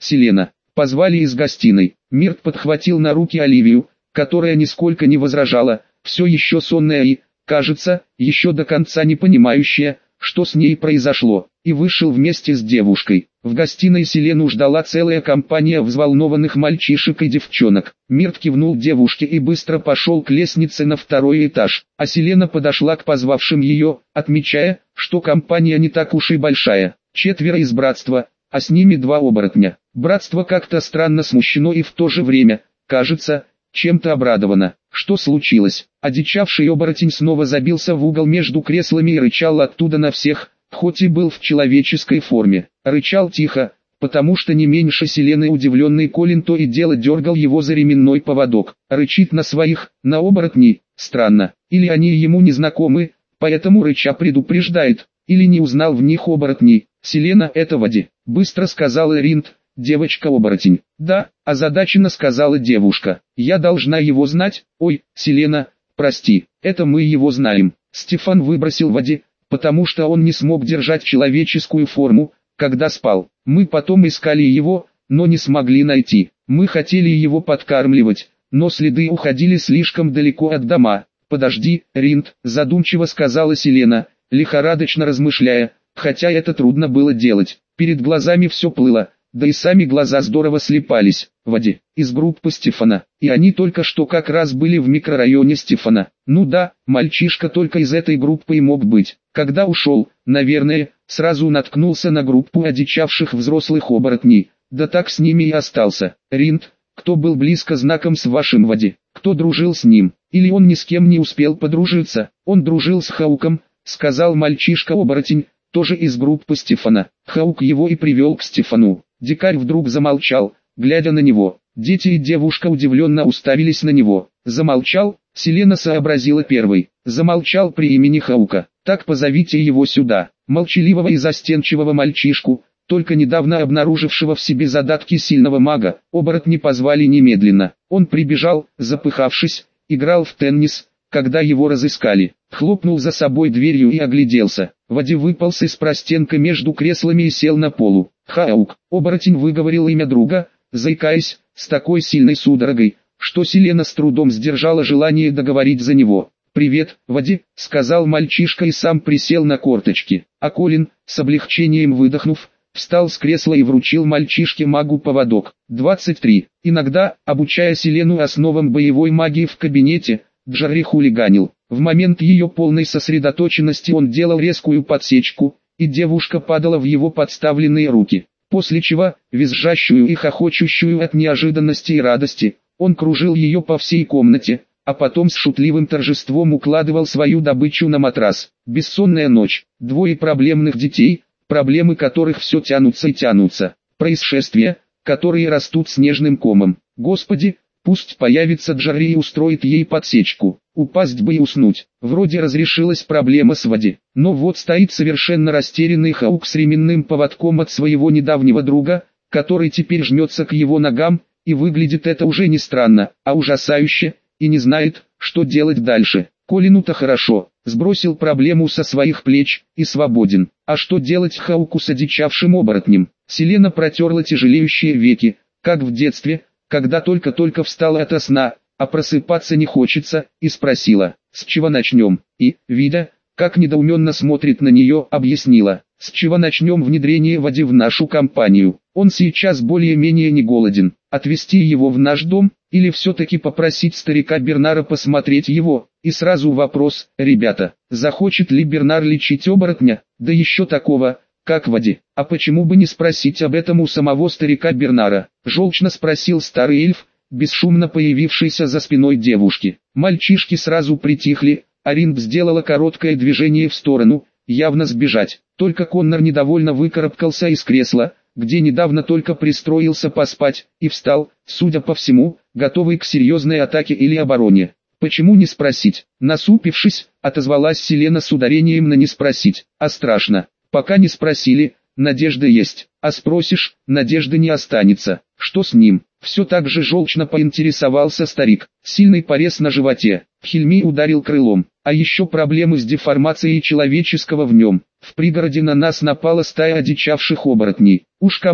Селена. Позвали из гостиной. Мирт подхватил на руки Оливию, которая нисколько не возражала, все еще сонная и, кажется, еще до конца не понимающая, что с ней произошло, и вышел вместе с девушкой. В гостиной Селену ждала целая компания взволнованных мальчишек и девчонок. Мирт кивнул девушке и быстро пошел к лестнице на второй этаж, а Селена подошла к позвавшим ее, отмечая, что компания не так уж и большая. 4 из братства, а с ними 2 оборотня. Братство как-то странно смущено и в то же время, кажется, чем-то обрадовано. Что случилось? Одичавший оборотень снова забился в угол между креслами и рычал оттуда на всех, хоть и был в человеческой форме. Рычал тихо, потому что не меньше Селены удивленный Колин то и дело дергал его за ременной поводок. Рычит на своих, на оборотней, странно. Или они ему не знакомы, поэтому рыча предупреждает, или не узнал в них оборотней. «Селена, это Вади», — быстро сказала Ринд, девочка-оборотень. «Да», — озадаченно сказала девушка. «Я должна его знать?» «Ой, Селена, прости, это мы его знаем». Стефан выбросил Вади, потому что он не смог держать человеческую форму, когда спал. Мы потом искали его, но не смогли найти. Мы хотели его подкармливать, но следы уходили слишком далеко от дома. «Подожди, Ринд», — задумчиво сказала Селена, лихорадочно размышляя, хотя это трудно было делать. Перед глазами все плыло, да и сами глаза здорово слепались. Вади, из группы Стефана, и они только что как раз были в микрорайоне Стефана. Ну да, мальчишка только из этой группы и мог быть. Когда ушел, наверное, сразу наткнулся на группу одичавших взрослых оборотней, да так с ними и остался. Ринд, кто был близко знаком с вашим Вади, кто дружил с ним, или он ни с кем не успел подружиться? Он дружил с Хауком, сказал мальчишка-оборотень, тоже из группы Стефана. Хаук его и привел к Стефану. Дикарь вдруг замолчал, глядя на него. Дети и девушка удивленно уставились на него. Замолчал, Селена сообразила первой. Замолчал при имени Хаука. Так позовите его сюда. Молчаливого и застенчивого мальчишку, только недавно обнаружившего в себе задатки сильного мага, оборотни позвали немедленно. Он прибежал, запыхавшись, играл в теннис, когда его разыскали. Хлопнул за собой дверью и огляделся. Вади выполз из простенка между креслами и сел на полу. «Хаук», оборотень выговорил имя друга, заикаясь, с такой сильной судорогой, что Селена с трудом сдержала желание договорить за него. «Привет, Вади», — сказал мальчишка и сам присел на корточки. А Колин, с облегчением выдохнув, встал с кресла и вручил мальчишке-магу поводок. 23. Иногда, обучая Селену основам боевой магии в кабинете, Джарри хулиганил. В момент ее полной сосредоточенности он делал резкую подсечку, и девушка падала в его подставленные руки. После чего, визжащую и хохочущую от неожиданности и радости, он кружил ее по всей комнате, а потом с шутливым торжеством укладывал свою добычу на матрас. Бессонная ночь, 2 проблемных детей, проблемы которых все тянутся и тянутся. Происшествия, которые растут снежным комом. Господи, пусть появится Джарри и устроит ей подсечку. Упасть бы и уснуть. Вроде разрешилась проблема с Вади. Но вот стоит совершенно растерянный Хаук с ременным поводком от своего недавнего друга, который теперь жмется к его ногам, и выглядит это уже не странно, а ужасающе, и не знает, что делать дальше. Колину-то хорошо, сбросил проблему со своих плеч, и свободен. А что делать Хауку с одичавшим оборотнем? Селена протерла тяжелеющие веки, как в детстве, когда только-только встала ото сна, а просыпаться не хочется, и спросила, с чего начнем, и, видя, как недоуменно смотрит на нее, объяснила, с чего начнем внедрение Вади в нашу компанию. Он сейчас более-менее не голоден, отвезти его в наш дом, или все-таки попросить старика Бернара посмотреть его, и сразу вопрос, ребята, захочет ли Бернар лечить оборотня, да еще такого, как Вади, а почему бы не спросить об этом у самого старика Бернара, желчно спросил старый эльф, бесшумно появившийся за спиной девушки. Мальчишки сразу притихли, а Ринд сделала короткое движение в сторону, явно сбежать. Только Коннор недовольно выкарабкался из кресла, где недавно только пристроился поспать, и встал, судя по всему, готовый к серьезной атаке или обороне. «Почему не спросить?» Насупившись, отозвалась Селена с ударением на «не спросить», а страшно. «Пока не спросили, надежда есть, а спросишь, надежды не останется. Что с ним?» Все так же желчно поинтересовался старик. Сильный порез на животе. Хильми ударил крылом. А еще проблемы с деформацией человеческого в нем. В пригороде на нас напала стая одичавших оборотней. Уж кому,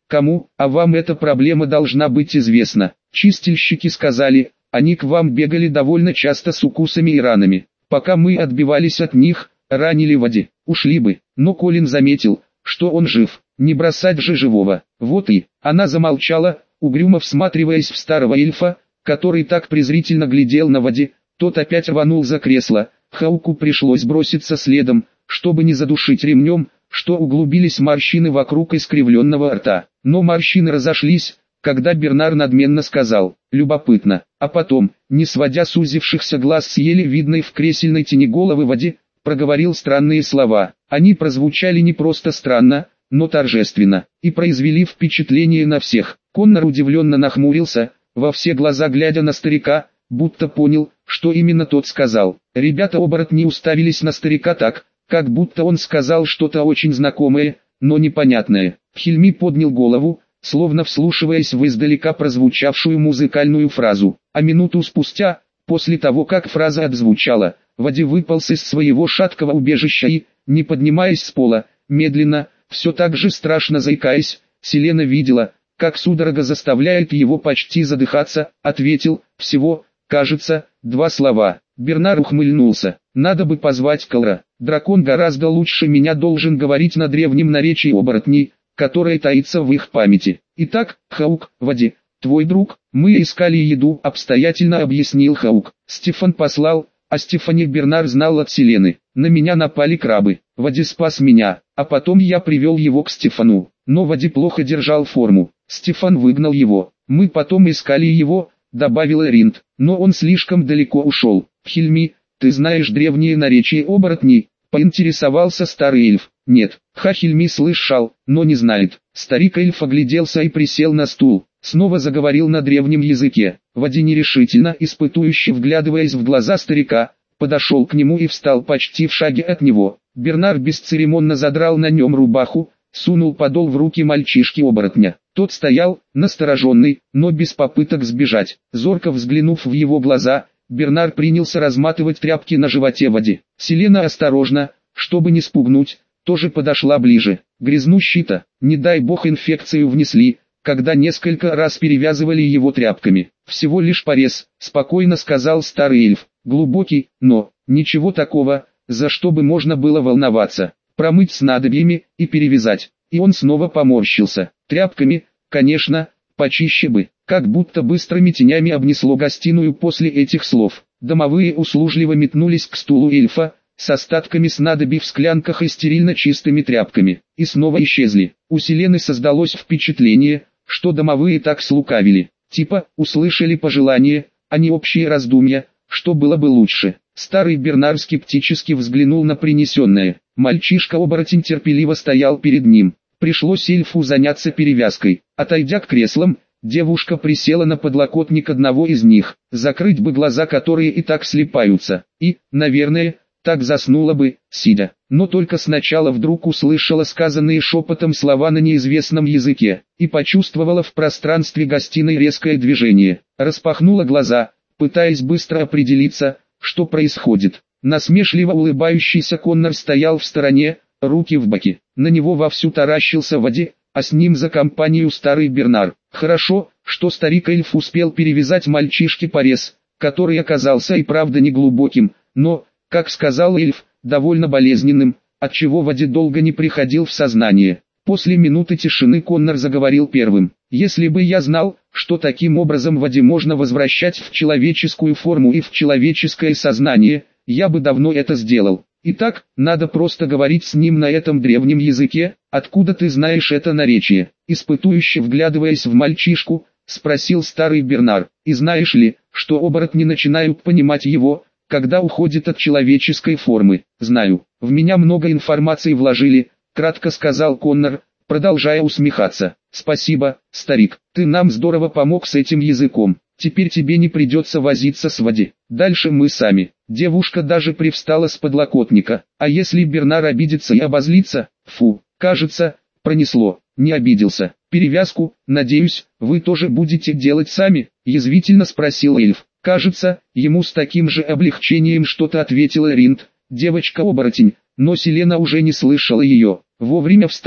Кому, а вам эта проблема должна быть известна. Чистильщики сказали, они к вам бегали довольно часто с укусами и ранами. Пока мы отбивались от них, ранили Вади, ушли бы. Но Колин заметил, что он жив, не бросать же живого. Вот и, она замолчала, угрюмо всматриваясь в старого эльфа, который так презрительно глядел на Вади. Тот опять рванул за кресло, Хауку пришлось броситься следом, чтобы не задушить ремнем, что углубились морщины вокруг искривленного рта. Но морщины разошлись, когда Бернар надменно сказал: «Любопытно», а потом, не сводя сузившихся глаз с еле видной в кресельной тени головы Вади, проговорил странные слова. Они прозвучали не просто странно, но торжественно, и произвели впечатление на всех. Коннор удивленно нахмурился, во все глаза глядя на старика, будто понял, что именно тот сказал. Ребята-оборотни уставились на старика так, как будто он сказал что-то очень знакомое, но непонятное. Хильми поднял голову, словно вслушиваясь в издалека прозвучавшую музыкальную фразу. А минуту спустя, после того как фраза отзвучала, Вади выполз из своего шаткого убежища и, не поднимаясь с пола, медленно, все так же страшно заикаясь, Селена видела, как судорога заставляет его почти задыхаться, ответил, всего, кажется, 2 слова. Бернар ухмыльнулся. Надо бы позвать Калра. Дракон гораздо лучше меня должен говорить на древнем наречии оборотней, которое таится в их памяти. Итак, Хаук, Вади, твой друг, мы искали еду, обстоятельно объяснил Хаук. Стефан послал, а Стефани Бернар знал от Селены. На меня напали крабы. Вади спас меня, а потом я привел его к Стефану. Но Вади плохо держал форму. Стефан выгнал его. Мы потом искали его, добавил Эринд, но он слишком далеко ушел. Хильми, ты знаешь древние наречия оборотней? Поинтересовался старый эльф. Нет, Хильми слышал, но не знает. Старик эльф огляделся и присел на стул. Снова заговорил на древнем языке. Вади нерешительно, испытующе вглядываясь в глаза старика, подошел к нему и встал почти в шаге от него. Бернар бесцеремонно задрал на нем рубаху, сунул подол в руки мальчишки-оборотня. Тот стоял, настороженный, но без попыток сбежать. Зорко взглянув в его глаза, Бернар принялся разматывать тряпки на животе Вади. Селена осторожно, чтобы не спугнуть, тоже подошла ближе. Грязнущий-то, не дай бог инфекцию внесли, когда несколько раз перевязывали его тряпками. Всего лишь порез, спокойно сказал старый эльф. Глубокий, но, ничего такого, за что бы можно было волноваться. Промыть снадобьями и перевязать. И он снова поморщился. Тряпками, конечно, почище бы. Как будто быстрыми тенями обнесло гостиную после этих слов. Домовые услужливо метнулись к стулу эльфа, с остатками снадобий в склянках и стерильно чистыми тряпками, и снова исчезли. У Селены создалось впечатление, что домовые так слукавили. Типа, услышали пожелание, а не общие раздумья, что было бы лучше. Старый Бернар скептически взглянул на принесенное. Мальчишка-оборотень терпеливо стоял перед ним. Пришлось эльфу заняться перевязкой. Отойдя к креслам, девушка присела на подлокотник одного из них. Закрыть бы глаза, которые и так слипаются. И, наверное, так заснула бы, сидя. Но только сначала вдруг услышала сказанные шепотом слова на неизвестном языке. И почувствовала в пространстве гостиной резкое движение. Распахнула глаза, пытаясь быстро определиться, что происходит. Насмешливо улыбающийся Коннор стоял в стороне, руки в боки. На него вовсю таращился Вади, а с ним за компанию старый Бернар. Хорошо, что старик-эльф успел перевязать мальчишке порез, который оказался и правда неглубоким, но, как сказал эльф, довольно болезненным, отчего Вади долго не приходил в сознание. После минуты тишины Коннор заговорил первым. «Если бы я знал, что таким образом Вади можно возвращать в человеческую форму и в человеческое сознание, я бы давно это сделал. Итак, надо просто говорить с ним на этом древнем языке. Откуда ты знаешь это наречие?» Испытующе вглядываясь в мальчишку, спросил старый Бернар. «И знаешь ли, что оборотни начинают понимать его, когда уходят от человеческой формы?» «Знаю. В меня много информации вложили», — кратко сказал Коннор, продолжая усмехаться. «Спасибо, старик, ты нам здорово помог с этим языком. Теперь тебе не придется возиться с Вади. Дальше мы сами». Девушка даже привстала с подлокотника. «А если Бернар обидится и обозлится?» «Фу, кажется, пронесло». «Не обиделся. Перевязку, надеюсь, вы тоже будете делать сами?» Язвительно спросил эльф. Кажется, ему с таким же облегчением что-то ответила Ринд, девочка-оборотень, но Селена уже не слышала ее. Вовремя встала.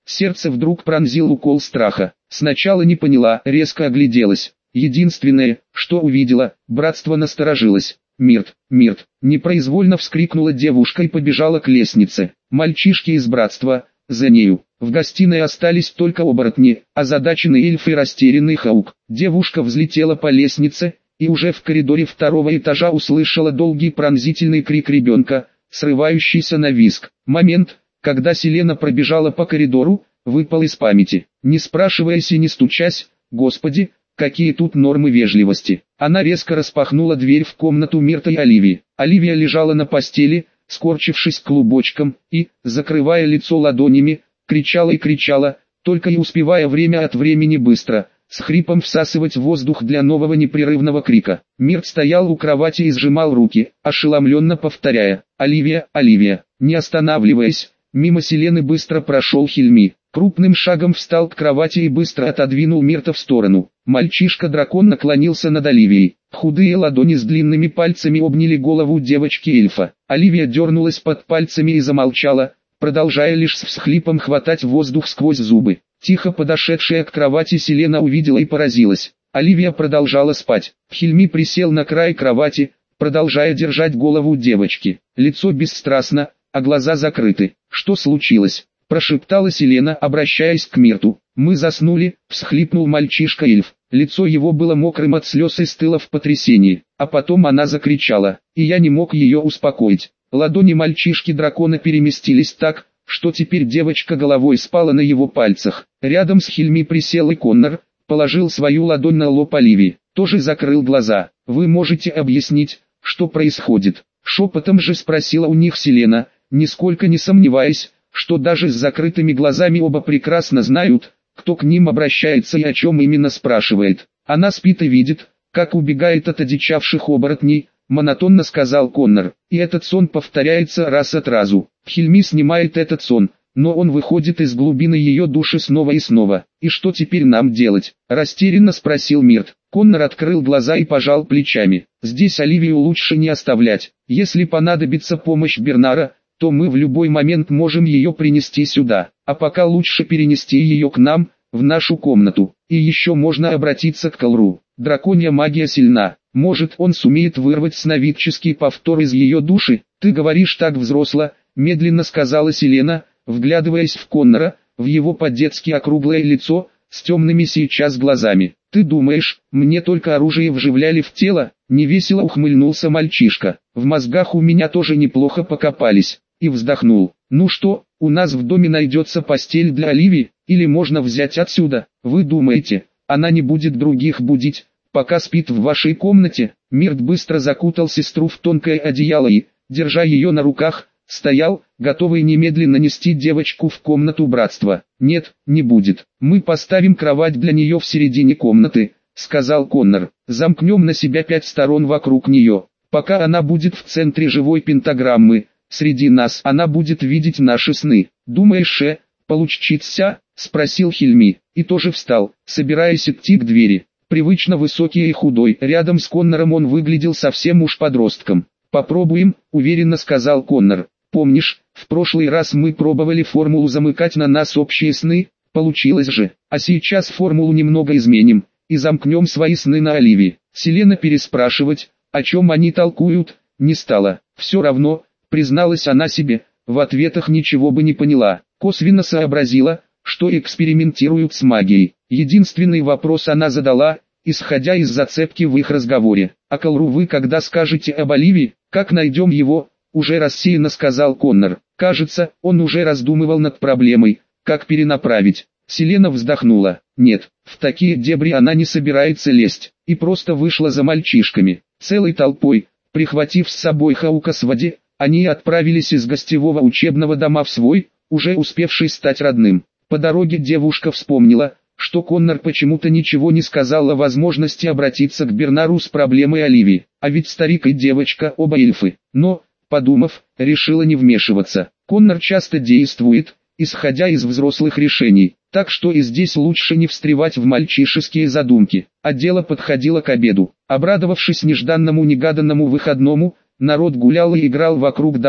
Сердце вдруг пронзил укол страха. Сначала не поняла, резко огляделась. Единственное, что увидела, братство насторожилось. «Мирт, Мирт!» Непроизвольно вскрикнула девушка и побежала к лестнице. Мальчишки из братства, за нею. В гостиной остались только оборотни, озадаченный эльф и растерянный Хаук. Девушка взлетела по лестнице, и уже в коридоре второго этажа услышала долгий пронзительный крик ребенка, срывающийся на визг. Момент, когда Селена пробежала по коридору, выпал из памяти. Не спрашиваясь и не стучась, «Господи, какие тут нормы вежливости!» Она резко распахнула дверь в комнату Мирта и Оливии. Оливия лежала на постели, скорчившись клубочком, и, закрывая лицо ладонями, кричала и кричала, только и успевая время от времени быстро, с хрипом всасывать воздух для нового непрерывного крика. Мирт стоял у кровати и сжимал руки, ошеломленно повторяя: «Оливия, Оливия!» Не останавливаясь, мимо Селены быстро прошел Хильми. Крупным шагом встал к кровати и быстро отодвинул Мирта в сторону. Мальчишка-дракон наклонился над Оливией. Худые ладони с длинными пальцами обняли голову девочки-эльфа. Оливия дернулась под пальцами и замолчала, продолжая лишь с всхлипом хватать воздух сквозь зубы. Тихо подошедшая к кровати Селена увидела и поразилась. Оливия продолжала спать. Хильми присел на край кровати, продолжая держать голову девочки. Лицо бесстрастно, а глаза закрыты. «Что случилось?» — прошептала Селена, обращаясь к Мирту. «Мы заснули», — всхлипнул мальчишка-эльф. Лицо его было мокрым от слез и стыло в потрясении. А потом она закричала, и я не мог ее успокоить. Ладони мальчишки-дракона переместились так, что теперь девочка головой спала на его пальцах. Рядом с Хильми присел и Коннор, положил свою ладонь на лоб Оливии. Тоже закрыл глаза. «Вы можете объяснить, что происходит?» Шепотом же спросила у них Селена, нисколько не сомневаясь, что даже с закрытыми глазами оба прекрасно знают, кто к ним обращается и о чем именно спрашивает. «Она спит и видит, как убегает от одичавших оборотней», — монотонно сказал Коннор. «И этот сон повторяется раз от разу. Хильми снимает этот сон, но он выходит из глубины ее души снова и снова. И что теперь нам делать?» — растерянно спросил Мирт. Коннор открыл глаза и пожал плечами. «Здесь Оливию лучше не оставлять. Если понадобится помощь Бернара, то мы в любой момент можем ее принести сюда. А пока лучше перенести ее к нам, в нашу комнату. И еще можно обратиться к Калру. Драконья магия сильна. Может, он сумеет вырвать сновидческий повтор из ее души?» «Ты говоришь так взросло», — медленно сказала Селена, вглядываясь в Коннора, в его по-детски округлое лицо, с темными сейчас глазами. «Ты думаешь, мне только оружие вживляли в тело?» — невесело ухмыльнулся мальчишка. «В мозгах у меня тоже неплохо покопались». И вздохнул. «Ну что, у нас в доме найдется постель для Оливии, или можно взять отсюда? Вы думаете, она не будет других будить, пока спит в вашей комнате?» Мирт быстро закутал сестру в тонкое одеяло и, держа ее на руках, стоял, готовый немедленно нести девочку в комнату братства. «Нет, не будет. Мы поставим кровать для нее в середине комнаты», — сказал Коннор. «Замкнем на себя 5 сторон вокруг нее. Пока она будет в центре живой пентаграммы, среди нас она будет видеть наши сны. Думаешь, получится?» — спросил Хильми, и тоже встал, собираясь идти к двери. Привычно высокий и худой, рядом с Коннором он выглядел совсем уж подростком. «Попробуем», — уверенно сказал Коннор. «Помнишь, в прошлый раз мы пробовали формулу замыкать на нас общие сны? Получилось же. А сейчас формулу немного изменим, и замкнем свои сны на Оливии». Селена переспрашивать, о чем они толкуют, не стала. Все равно, призналась она себе, в ответах ничего бы не поняла. Косвенно сообразила, что экспериментируют с магией. Единственный вопрос она задала, исходя из зацепки в их разговоре. «А Калру вы когда скажете об Оливии? Как найдем его?» — уже рассеянно сказал Коннор. Кажется, он уже раздумывал над проблемой, как перенаправить. Селена вздохнула. Нет, в такие дебри она не собирается лезть, и просто вышла за мальчишками. Целой толпой, прихватив с собой Хаука с воде, они отправились из гостевого учебного дома в свой, уже успевший стать родным. По дороге девушка вспомнила, что Коннор почему-то ничего не сказал о возможности обратиться к Бернару с проблемой Оливии. А ведь старик и девочка оба эльфы. Но, подумав, решила не вмешиваться. Коннор часто действует, исходя из взрослых решений, так что и здесь лучше не встревать в мальчишеские задумки. А дело подходило к обеду. Обрадовавшись нежданному-негаданному выходному, народ гулял и играл вокруг дома,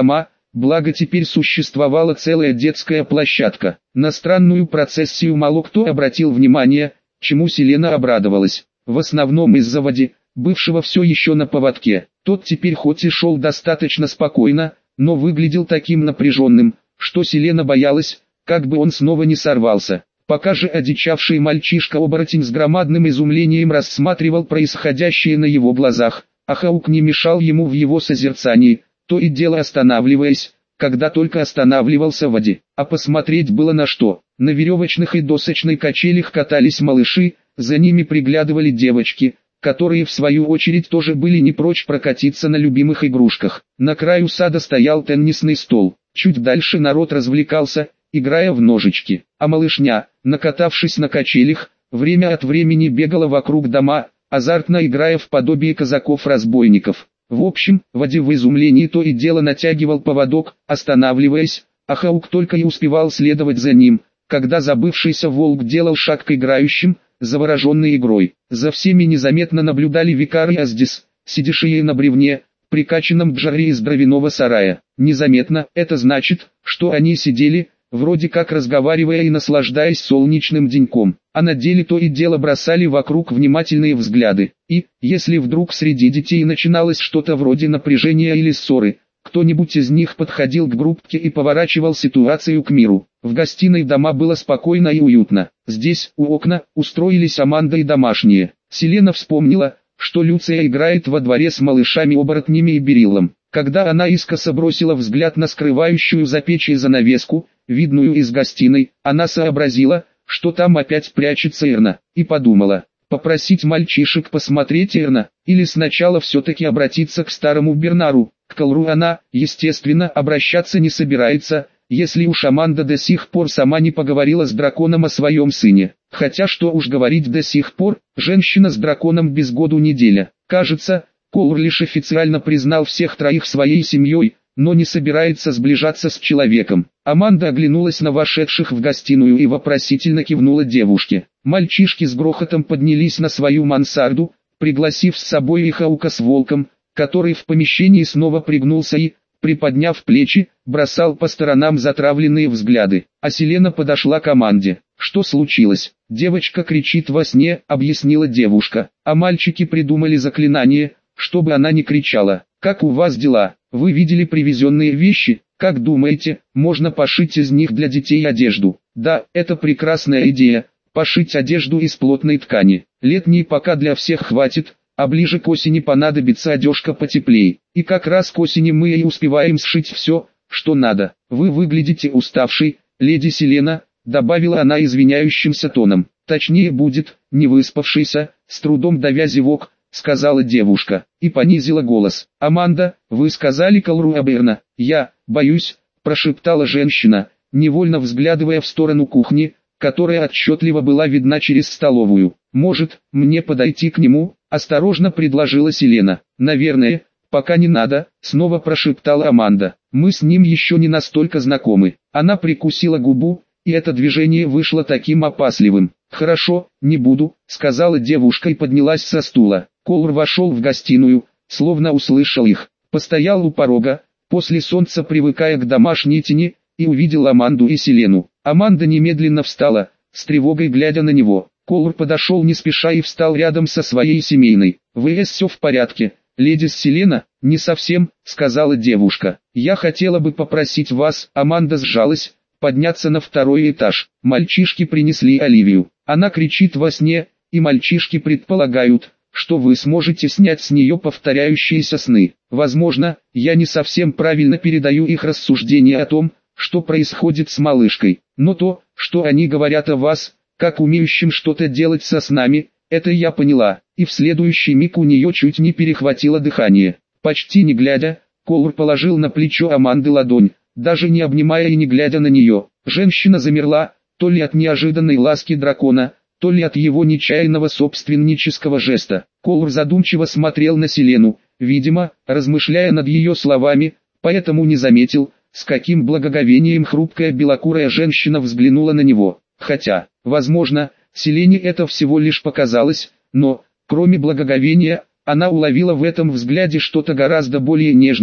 благо теперь существовала целая детская площадка. На странную процессию мало кто обратил внимание, чему Селена обрадовалась. В основном из-за Вади, бывшего все еще на поводке. Тот теперь хоть и шел достаточно спокойно, но выглядел таким напряженным, что Селена боялась, как бы он снова не сорвался. Пока же одичавший мальчишка-оборотень с громадным изумлением рассматривал происходящее на его глазах, а Хаук не мешал ему в его созерцании, то и дело останавливаясь, когда только останавливался в воде. А посмотреть было на что. На веревочных и досочной качелях катались малыши, за ними приглядывали девочки, которые в свою очередь тоже были не прочь прокатиться на любимых игрушках. На краю сада стоял теннисный стол. Чуть дальше народ развлекался, играя в ножички, а малышня, накатавшись на качелях, время от времени бегала вокруг дома, азартно играя в подобие казаков-разбойников. В общем, Вади в изумлении то и дело натягивал поводок, останавливаясь, а Хаук только и успевал следовать за ним, когда забывшийся волк делал шаг к играющим, завороженный игрой. За всеми незаметно наблюдали Викар и Аздис, сидящие на бревне, прикачанном к жаре из дровяного сарая. Незаметно, это значит, что они сидели, вроде как разговаривая и наслаждаясь солнечным деньком, а на деле то и дело бросали вокруг внимательные взгляды. И, если вдруг среди детей начиналось что-то вроде напряжения или ссоры, кто-нибудь из них подходил к группке и поворачивал ситуацию к миру. В гостиной дома было спокойно и уютно. Здесь, у окна, устроились Аманда и домашние. Селена вспомнила, что Люция играет во дворе с малышами-оборотнями и Бериллом. Когда она искоса бросила взгляд на скрывающую за печью занавеску, видную из гостиной, она сообразила, что там опять прячется Эрна, и подумала, попросить мальчишек посмотреть Эрна, или сначала все-таки обратиться к старому Бернару. К Колру она, естественно, обращаться не собирается, если уж Аманда до сих пор сама не поговорила с драконом о своем сыне. Хотя что уж говорить до сих пор, женщина с драконом без году неделя. Кажется, Колр лишь официально признал всех троих своей семьей, но не собирается сближаться с человеком. Аманда оглянулась на вошедших в гостиную и вопросительно кивнула девушке. Мальчишки с грохотом поднялись на свою мансарду, пригласив с собой и Хаука с волком, который в помещении снова пригнулся и, приподняв плечи, бросал по сторонам затравленные взгляды. А Селена подошла к Аманде. «Что случилось?» «Девочка кричит во сне», — объяснила девушка. «А мальчики придумали заклинание, чтобы она не кричала. Как у вас дела? Вы видели привезенные вещи? Как думаете, можно пошить из них для детей одежду?» «Да, это прекрасная идея, пошить одежду из плотной ткани. Летней пока для всех хватит, а ближе к осени понадобится одежка потеплее. И как раз к осени мы и успеваем сшить все, что надо. Вы выглядите уставшей, леди Селена», — добавила она извиняющимся тоном. «Точнее будет, не выспавшийся», — с трудом давя зевок, сказала девушка, и понизила голос. «Аманда, вы сказали Колру об Эрна?» «Я, боюсь», — прошептала женщина, невольно взглядывая в сторону кухни, которая отчетливо была видна через столовую. «Может, мне подойти к нему?» — осторожно предложила Селена. «Наверное, пока не надо», — снова прошептала Аманда. «Мы с ним еще не настолько знакомы». Она прикусила губу, и это движение вышло таким опасливым. «Хорошо, не буду», — сказала девушка и поднялась со стула. Колр вошел в гостиную, словно услышал их. Постоял у порога, после солнца привыкая к домашней тени, и увидел Аманду и Селену. Аманда немедленно встала, с тревогой глядя на него. Колр подошел не спеша и встал рядом со своей семейной. «Все в порядке, леди Селена?» «Не совсем», — сказала девушка. «Я хотела бы попросить вас», — Аманда сжалась, подняться на второй этаж. Мальчишки принесли Оливию. Она кричит во сне, и мальчишки предполагают, что вы сможете снять с нее повторяющиеся сны. Возможно, я не совсем правильно передаю их рассуждения о том, что происходит с малышкой, но то, что они говорят о вас, как умеющим что-то делать со снами, это я поняла, и в следующий миг у нее чуть не перехватило дыхание. Почти не глядя, Колр положил на плечо Аманды ладонь, даже не обнимая и не глядя на нее. Женщина замерла, то ли от неожиданной ласки дракона, то ли от его нечаянного собственнического жеста. Колр задумчиво смотрел на Селену, видимо, размышляя над ее словами, поэтому не заметил, с каким благоговением хрупкая белокурая женщина взглянула на него. Хотя, возможно, Селене это всего лишь показалось, но, кроме благоговения, она уловила в этом взгляде что-то гораздо более нежное,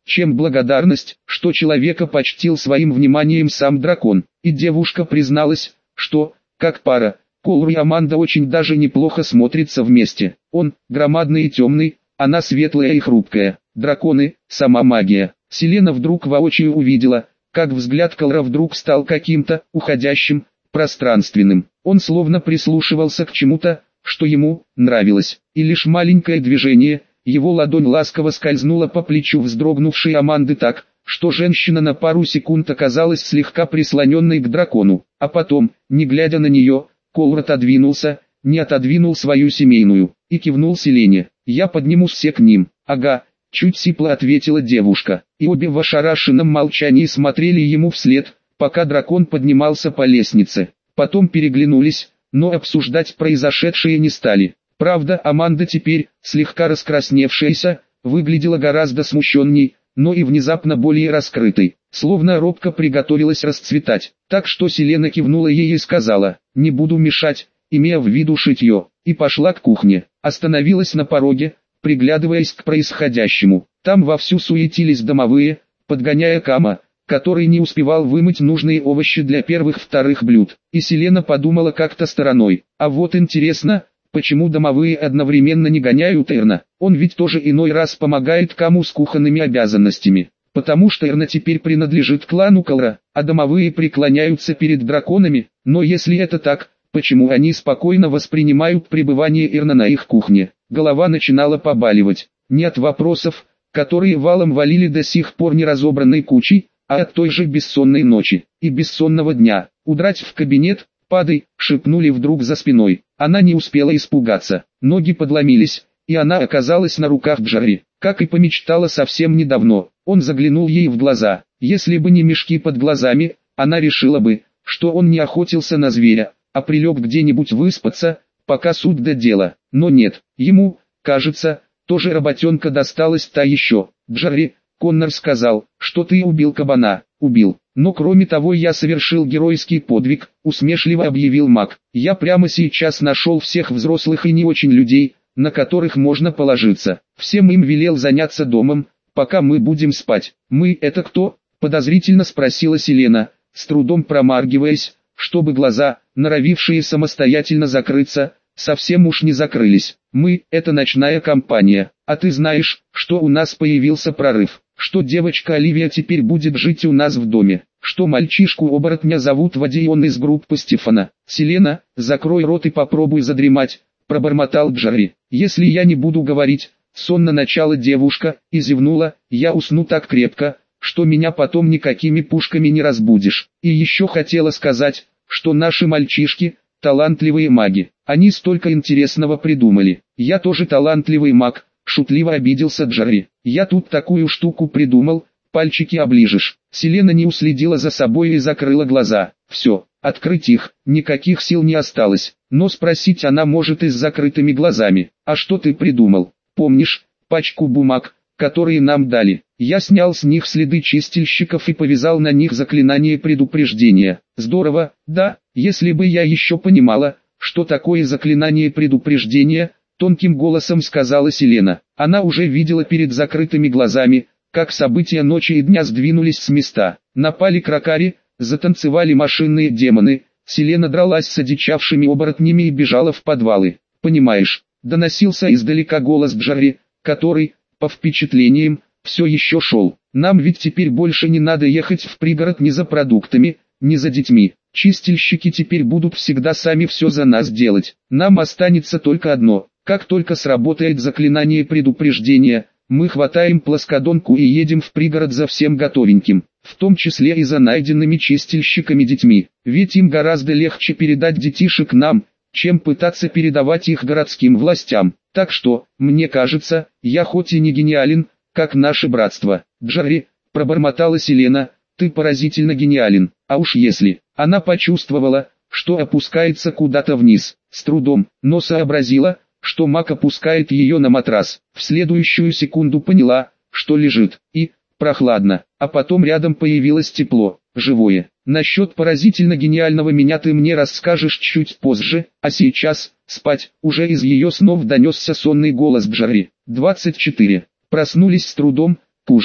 чем благодарность, что человека почтил своим вниманием сам дракон. И девушка призналась, что, как пара, Колор и Аманда очень даже неплохо смотрятся вместе. Он громадный и темный, она светлая и хрупкая. Драконы, сама магия. Селена вдруг воочию увидела, как взгляд Колора вдруг стал каким-то уходящим, пространственным. Он словно прислушивался к чему-то, что ему нравилось. И лишь маленькое движение, его ладонь ласково скользнула по плечу вздрогнувшей Аманды так, что женщина на пару секунд оказалась слегка прислоненной к дракону. А потом, не глядя на нее, Колор отодвинулся, не отодвинул свою семейную, и кивнул Селене. «Я поднимусь все к ним». «Ага», чуть сипло ответила девушка, и обе в ошарашенном молчании смотрели ему вслед, пока дракон поднимался по лестнице. Потом переглянулись, но обсуждать произошедшее не стали. Правда, Аманда теперь, слегка раскрасневшаяся, выглядела гораздо смущенней, но и внезапно более раскрытой, словно робко приготовилась расцветать. Так что Селена кивнула ей и сказала: «Не буду мешать», имея в виду шитье, и пошла к кухне. Остановилась на пороге, приглядываясь к происходящему. Там вовсю суетились домовые, подгоняя Кама, который не успевал вымыть нужные овощи для первых-вторых блюд. И Селена подумала как-то стороной: а вот интересно, почему домовые одновременно не гоняют Эрна? Он ведь тоже иной раз помогает Каму с кухонными обязанностями. Потому что Эрна теперь принадлежит клану Колора, а домовые преклоняются перед драконами. Но если это так, почему они спокойно воспринимают пребывание Эрна на их кухне? Голова начинала побаливать. Не от вопросов, которые валом валили до сих пор неразобранной кучей, а от той же бессонной ночи и бессонного дня. «Удрать в кабинет, падай», шепнули вдруг за спиной. Она не успела испугаться, ноги подломились, и она оказалась на руках Джарри, как и помечтала совсем недавно. Он заглянул ей в глаза. Если бы не мешки под глазами, она решила бы, что он не охотился на зверя, а прилег где-нибудь выспаться, пока суд до дела. Но нет, ему, кажется, тоже работенка досталась та еще. «Джарри, Коннор сказал, что ты убил кабана». «Убил. Но кроме того я совершил геройский подвиг», усмешливо объявил маг. «Я прямо сейчас нашел всех взрослых и не очень людей, на которых можно положиться. Всем им велел заняться домом, пока мы будем спать». «Мы — это кто?» — подозрительно спросила Селена, с трудом промаргиваясь, чтобы глаза, норовившие самостоятельно закрыться, совсем уж не закрылись. «Мы — это ночная компания. А ты знаешь, что у нас появился прорыв, что девочка Оливия теперь будет жить у нас в доме, что мальчишку-оборотня зовут Вади и он из группы Стефана». «Селена, закрой рот и попробуй задремать», — пробормотал Джарри. «Если я не буду говорить», — сонно начала девушка, и зевнула, «я усну так крепко, что меня потом никакими пушками не разбудишь». И еще хотела сказать, что наши мальчишки — талантливые маги, они столько интересного придумали. «Я тоже талантливый маг», — шутливо обиделся Джарри. «Я тут такую штуку придумал, пальчики оближешь». Селена не уследила за собой и закрыла глаза. Все, открыть их, никаких сил не осталось, но спросить она может и с закрытыми глазами. «А что ты придумал? Помнишь пачку бумаг, которые нам дали? Я снял с них следы чистильщиков и повязал на них заклинание предупреждения». «Здорово, да, если бы я еще понимала, что такое заклинание предупреждения», тонким голосом сказала Селена. Она уже видела перед закрытыми глазами, как события ночи и дня сдвинулись с места. Напали кракари, затанцевали машинные демоны, Селена дралась с одичавшими оборотнями и бежала в подвалы. «Понимаешь», — доносился издалека голос Джарри, который, по впечатлениям, все еще шел. «Нам ведь теперь больше не надо ехать в пригород ни за продуктами, ни за детьми. Чистильщики теперь будут всегда сами все за нас делать. Нам останется только одно. Как только сработает заклинание предупреждения, мы хватаем плоскодонку и едем в пригород за всем готовеньким, в том числе и за найденными чистильщиками детьми. Ведь им гораздо легче передать детишек нам, чем пытаться передавать их городским властям. Так что, мне кажется, я хоть и не гениален, как наше братство». «Джарри», — пробормотала Селена, — «ты поразительно гениален». А уж если... Она почувствовала, что опускается куда-то вниз, с трудом, но сообразила, что маг опускает ее на матрас. В следующую секунду поняла, что лежит, и прохладно, а потом рядом появилось тепло, живое. «Насчет поразительно гениального меня ты мне расскажешь чуть позже, а сейчас, спать». Уже из ее снов донесся сонный голос Джарри. 24. Проснулись с трудом, к ужину.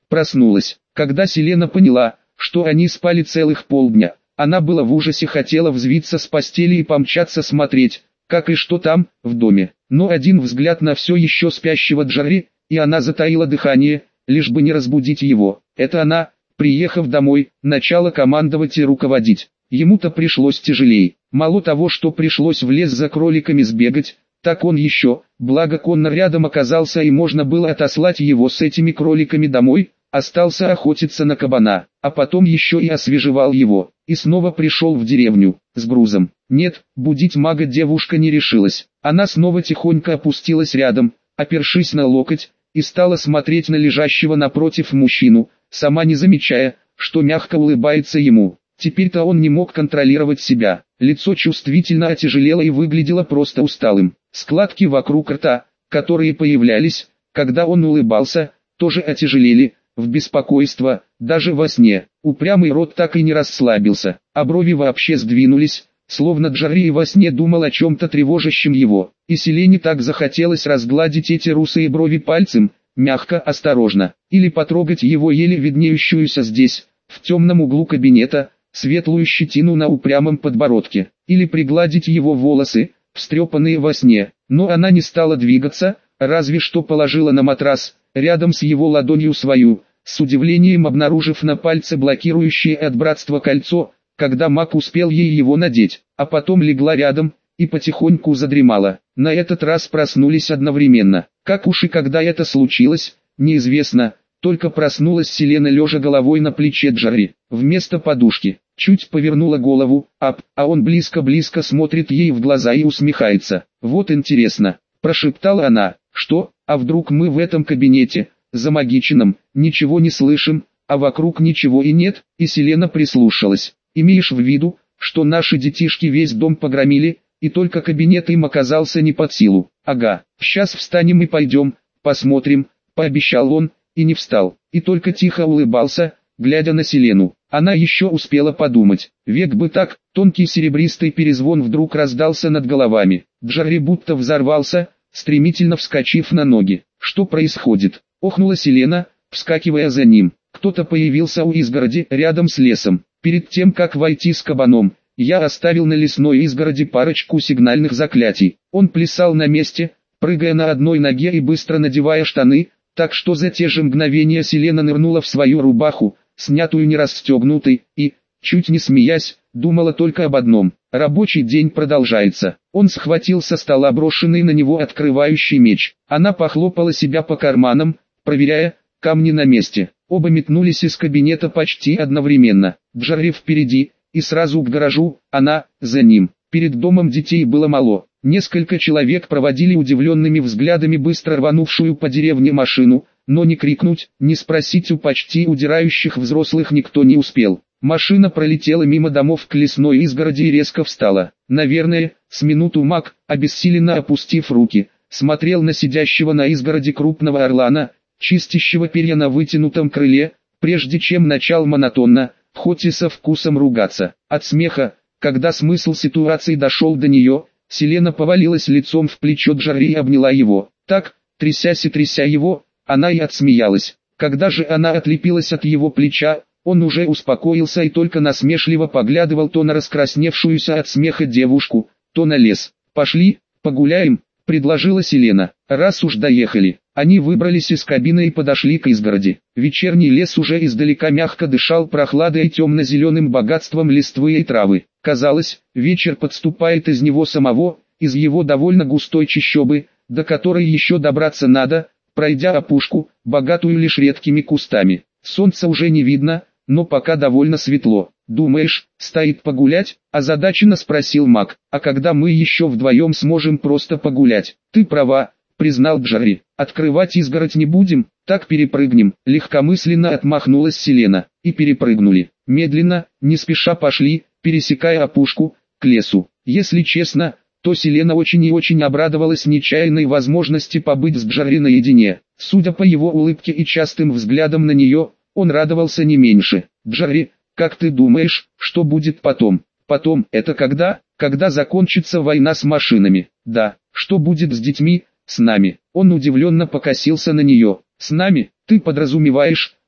проснулась. Когда Селена поняла, что они спали целых полдня, она была в ужасе, хотела взвиться с постели и помчаться смотреть, как и что там, в доме. Но один взгляд на все еще спящего Джарри, и она затаила дыхание, лишь бы не разбудить его. Это она, приехав домой, начала командовать и руководить. Ему-то пришлось тяжелей. Мало того, что пришлось в лес за кроликами сбегать, так он еще, благо Коннор рядом оказался и можно было отослать его с этими кроликами домой, остался охотиться на кабана, а потом еще и освежевал его, и снова пришел в деревню, с грузом. Нет, будить мага девушка не решилась. Она снова тихонько опустилась рядом, опершись на локоть, и стала смотреть на лежащего напротив мужчину, сама не замечая, что мягко улыбается ему. Теперь-то он не мог контролировать себя. Лицо чувствительно отяжелело и выглядело просто усталым. Складки вокруг рта, которые появлялись, когда он улыбался, тоже отяжелели, в беспокойство, даже во сне. Упрямый рот так и не расслабился, а брови вообще сдвинулись, словно Джарри во сне думал о чем-то тревожащем его. И Селене так захотелось разгладить эти русые брови пальцем, мягко, осторожно, или потрогать его еле виднеющуюся здесь, в темном углу кабинета, светлую щетину на упрямом подбородке, или пригладить его волосы, встрепанные во сне. Но она не стала двигаться, разве что положила на матрас, рядом с его ладонью свою, с удивлением обнаружив на пальце блокирующее от братства кольцо, когда маг успел ей его надеть, а потом легла рядом, и потихоньку задремала. На этот раз проснулись одновременно. Как уж и когда это случилось, неизвестно, только проснулась Селена лежа головой на плече Джарри, вместо подушки. Чуть повернула голову, а он близко-близко смотрит ей в глаза и усмехается. «Вот интересно», – прошептала она, – «что, а вдруг мы в этом кабинете, замагиченном, ничего не слышим, а вокруг ничего и нет?» И Селена прислушалась. «Имеешь в виду, что наши детишки весь дом погромили, и только кабинет им оказался не под силу?» «Ага, сейчас встанем и пойдем, посмотрим», – пообещал он, и не встал, и только тихо улыбался, глядя на Селену. Она еще успела подумать, век бы так. Тонкий серебристый перезвон вдруг раздался над головами. Джарри будто взорвался, стремительно вскочив на ноги. «Что происходит?» – охнула Селена, вскакивая за ним. Кто-то появился у изгороди, рядом с лесом. Перед тем, как войти с кабаном, я оставил на лесной изгороди парочку сигнальных заклятий. Он плясал на месте, прыгая на одной ноге и быстро надевая штаны, так что за те же мгновения Селена нырнула в свою рубаху, снятую не расстегнутой, и, чуть не смеясь, думала только об одном. Рабочий день продолжается. Он схватил со стола брошенный на него открывающий меч. Она похлопала себя по карманам, проверяя, камни на месте. Оба метнулись из кабинета почти одновременно. Джарри впереди, и сразу к гаражу, она, за ним. Перед домом детей было мало. Несколько человек проводили удивленными взглядами быстро рванувшую по деревне машину, но не крикнуть, не спросить у почти удирающих взрослых никто не успел. Машина пролетела мимо домов к лесной изгороди и резко встала. Наверное, с минуту маг, обессиленно опустив руки, смотрел на сидящего на изгороди крупного орлана, чистящего перья на вытянутом крыле, прежде чем начал монотонно, хоть и со вкусом ругаться. От смеха, когда смысл ситуации дошел до нее, Селена повалилась лицом в плечо Джарри и обняла его. Так, трясясь и тряся его, она и отсмеялась. Когда же она отлепилась от его плеча, он уже успокоился и только насмешливо поглядывал то на раскрасневшуюся от смеха девушку, то на лес. «Пошли, погуляем», — предложила Селена. «Раз уж доехали». Они выбрались из кабины и подошли к изгороди. Вечерний лес уже издалека мягко дышал прохладой и темно-зеленым богатством листвы и травы. Казалось, вечер подступает из него самого, из его довольно густой чащобы, до которой еще добраться надо, пройдя опушку, богатую лишь редкими кустами. Солнца уже не видно, но пока довольно светло. «Думаешь, стоит погулять?» – озадаченно спросил маг. «А когда мы еще вдвоем сможем просто погулять?» «Ты права», – признал Джарри. «Открывать изгородь не будем, так перепрыгнем», – легкомысленно отмахнулась Селена. И перепрыгнули. Медленно, не спеша пошли, пересекая опушку, к лесу. Если честно, то Селена очень и очень обрадовалась нечаянной возможности побыть с Джарри наедине. Судя по его улыбке и частым взглядам на нее, он радовался не меньше. «Джарри, как ты думаешь, что будет потом?» «Потом, это когда?» «Когда закончится война с машинами». «Да, что будет с детьми, с нами?» Он удивленно покосился на нее. «С нами, ты подразумеваешь,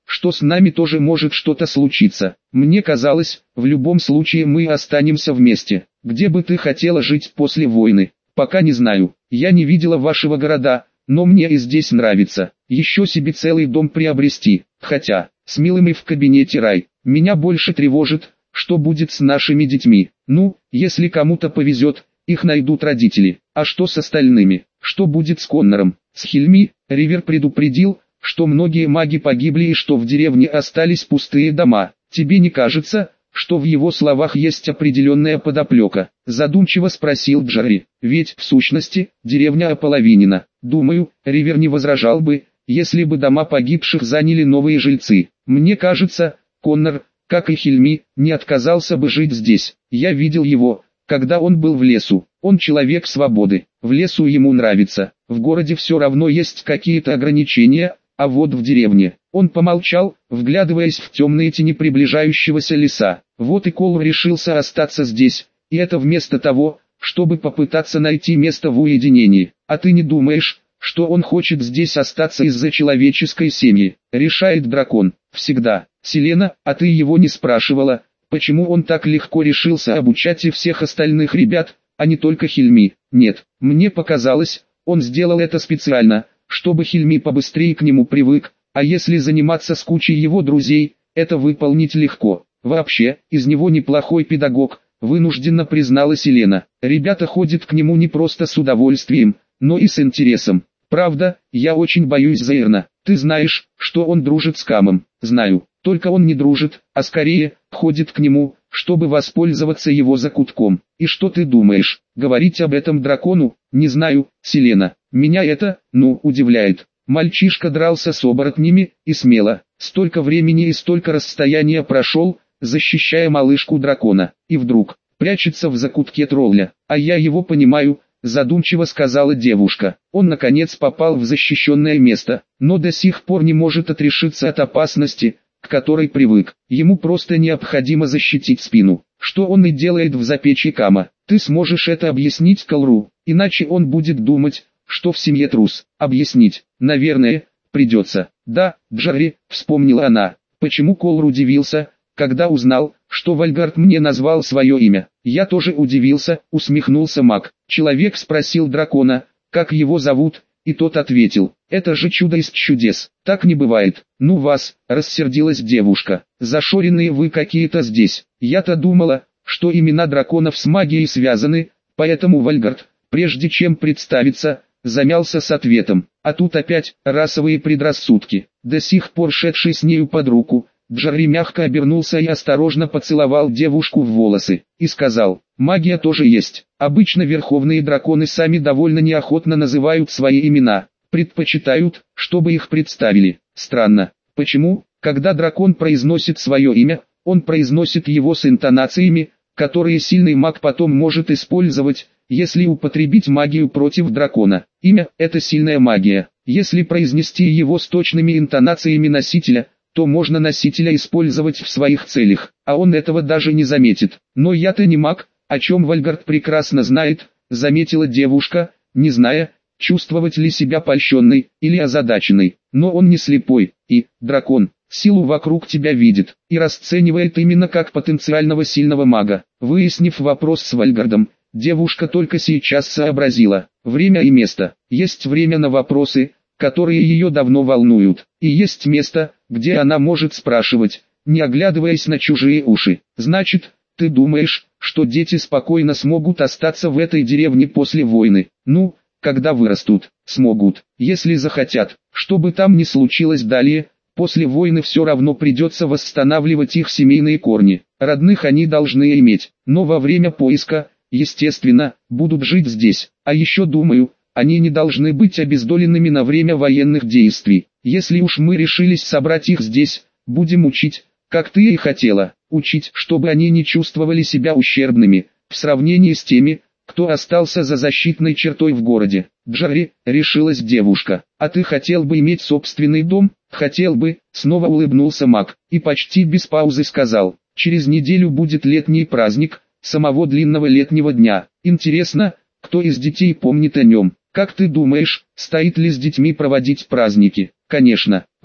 что с нами тоже может что-то случиться. Мне казалось, в любом случае мы останемся вместе. Где бы ты хотела жить после войны? Пока не знаю. Я не видела вашего города, но мне и здесь нравится. Еще себе целый дом приобрести. Хотя, с милыми в кабинете рай. Меня больше тревожит, что будет с нашими детьми. Ну, если кому-то повезет, их найдут родители. А что с остальными? Что будет с Коннором? С Хильми? Ривер предупредил, что многие маги погибли и что в деревне остались пустые дома. Тебе не кажется, что в его словах есть определенная подоплека? Задумчиво спросил Джарри. Ведь, в сущности, деревня ополовинена. Думаю, Ривер не возражал бы, если бы дома погибших заняли новые жильцы. Мне кажется, Коннор, как и Хильми, не отказался бы жить здесь. Я видел его, когда он был в лесу. Он человек свободы. В лесу ему нравится. В городе все равно есть какие-то ограничения, а вот в деревне. Он помолчал, вглядываясь в темные тени приближающегося леса. Вот и Кол решился остаться здесь, и это вместо того, чтобы попытаться найти место в уединении. А ты не думаешь, что он хочет здесь остаться из-за человеческой семьи? Решает дракон. Всегда. Селена, а ты его не спрашивала, почему он так легко решился обучать и всех остальных ребят, а не только Хильми? Нет, мне показалось, он сделал это специально, чтобы Хильми побыстрее к нему привык, а если заниматься с кучей его друзей, это выполнить легко. Вообще, из него неплохой педагог, вынужденно признала Селена. Ребята ходят к нему не просто с удовольствием, но и с интересом. Правда, я очень боюсь за Эрна. Ты знаешь, что он дружит с Камом? Знаю, только он не дружит, а скорее, ходит к нему, чтобы воспользоваться его закутком. И что ты думаешь, говорить об этом дракону? Не знаю, Селена, меня это, удивляет. Мальчишка дрался с оборотнями, и смело. Столько времени и столько расстояния прошел, защищая малышку дракона. И вдруг, прячется в закутке тролля. А я его понимаю, задумчиво сказала девушка. Он наконец попал в защищенное место, но до сих пор не может отрешиться от опасности, к которой привык. Ему просто необходимо защитить спину, что он и делает в запечье Кама. Ты сможешь это объяснить Колру, иначе он будет думать, что в семье трус. Объяснить, наверное, придется. Да, Джарри, вспомнила она. Почему Колр удивился, когда узнал, что Вальгард мне назвал свое имя? Я тоже удивился, усмехнулся маг. Человек спросил дракона, как его зовут, и тот ответил, это же чудо из чудес. Так не бывает. Ну вас, рассердилась девушка. Зашоренные вы какие-то здесь. Я-то думала, что имена драконов с магией связаны, поэтому Вальгард, прежде чем представиться, замялся с ответом. А тут опять расовые предрассудки. До сих пор шедший с нею под руку, Джарри мягко обернулся и осторожно поцеловал девушку в волосы, и сказал, магия тоже есть. Обычно верховные драконы сами довольно неохотно называют свои имена, предпочитают, чтобы их представили. Странно, почему, когда дракон произносит свое имя, он произносит его с интонациями, которые сильный маг потом может использовать, если употребить магию против дракона. Имя – это сильная магия. Если произнести его с точными интонациями носителя, то можно носителя использовать в своих целях, а он этого даже не заметит. Но я-то не маг, о чем Вальгард прекрасно знает, заметила девушка, не зная, чувствовать ли себя польщенной или озадаченной. Но он не слепой, и, дракон, силу вокруг тебя видит, и расценивает именно как потенциального сильного мага. Выяснив вопрос с Вальгардом, девушка только сейчас сообразила. Время и место. Есть время на вопросы, которые ее давно волнуют, и есть место, где она может спрашивать, не оглядываясь на чужие уши. Значит, ты думаешь, что дети спокойно смогут остаться в этой деревне после войны? Ну, когда вырастут, смогут, если захотят. Что бы там ни случилось далее, после войны все равно придется восстанавливать их семейные корни. Родных они должны иметь, но во время поиска, естественно, будут жить здесь. А еще думаю, они не должны быть обездоленными на время военных действий. Если уж мы решились собрать их здесь, будем учить, как ты и хотела. Учить, чтобы они не чувствовали себя ущербными, в сравнении с теми, кто остался за защитной чертой в городе. Джарри, решилась девушка. А ты хотел бы иметь собственный дом? Хотел бы, снова улыбнулся маг, и почти без паузы сказал. Через неделю будет летний праздник, самого длинного летнего дня. Интересно, кто из детей помнит о нем? Как ты думаешь, стоит ли с детьми проводить праздники? Конечно,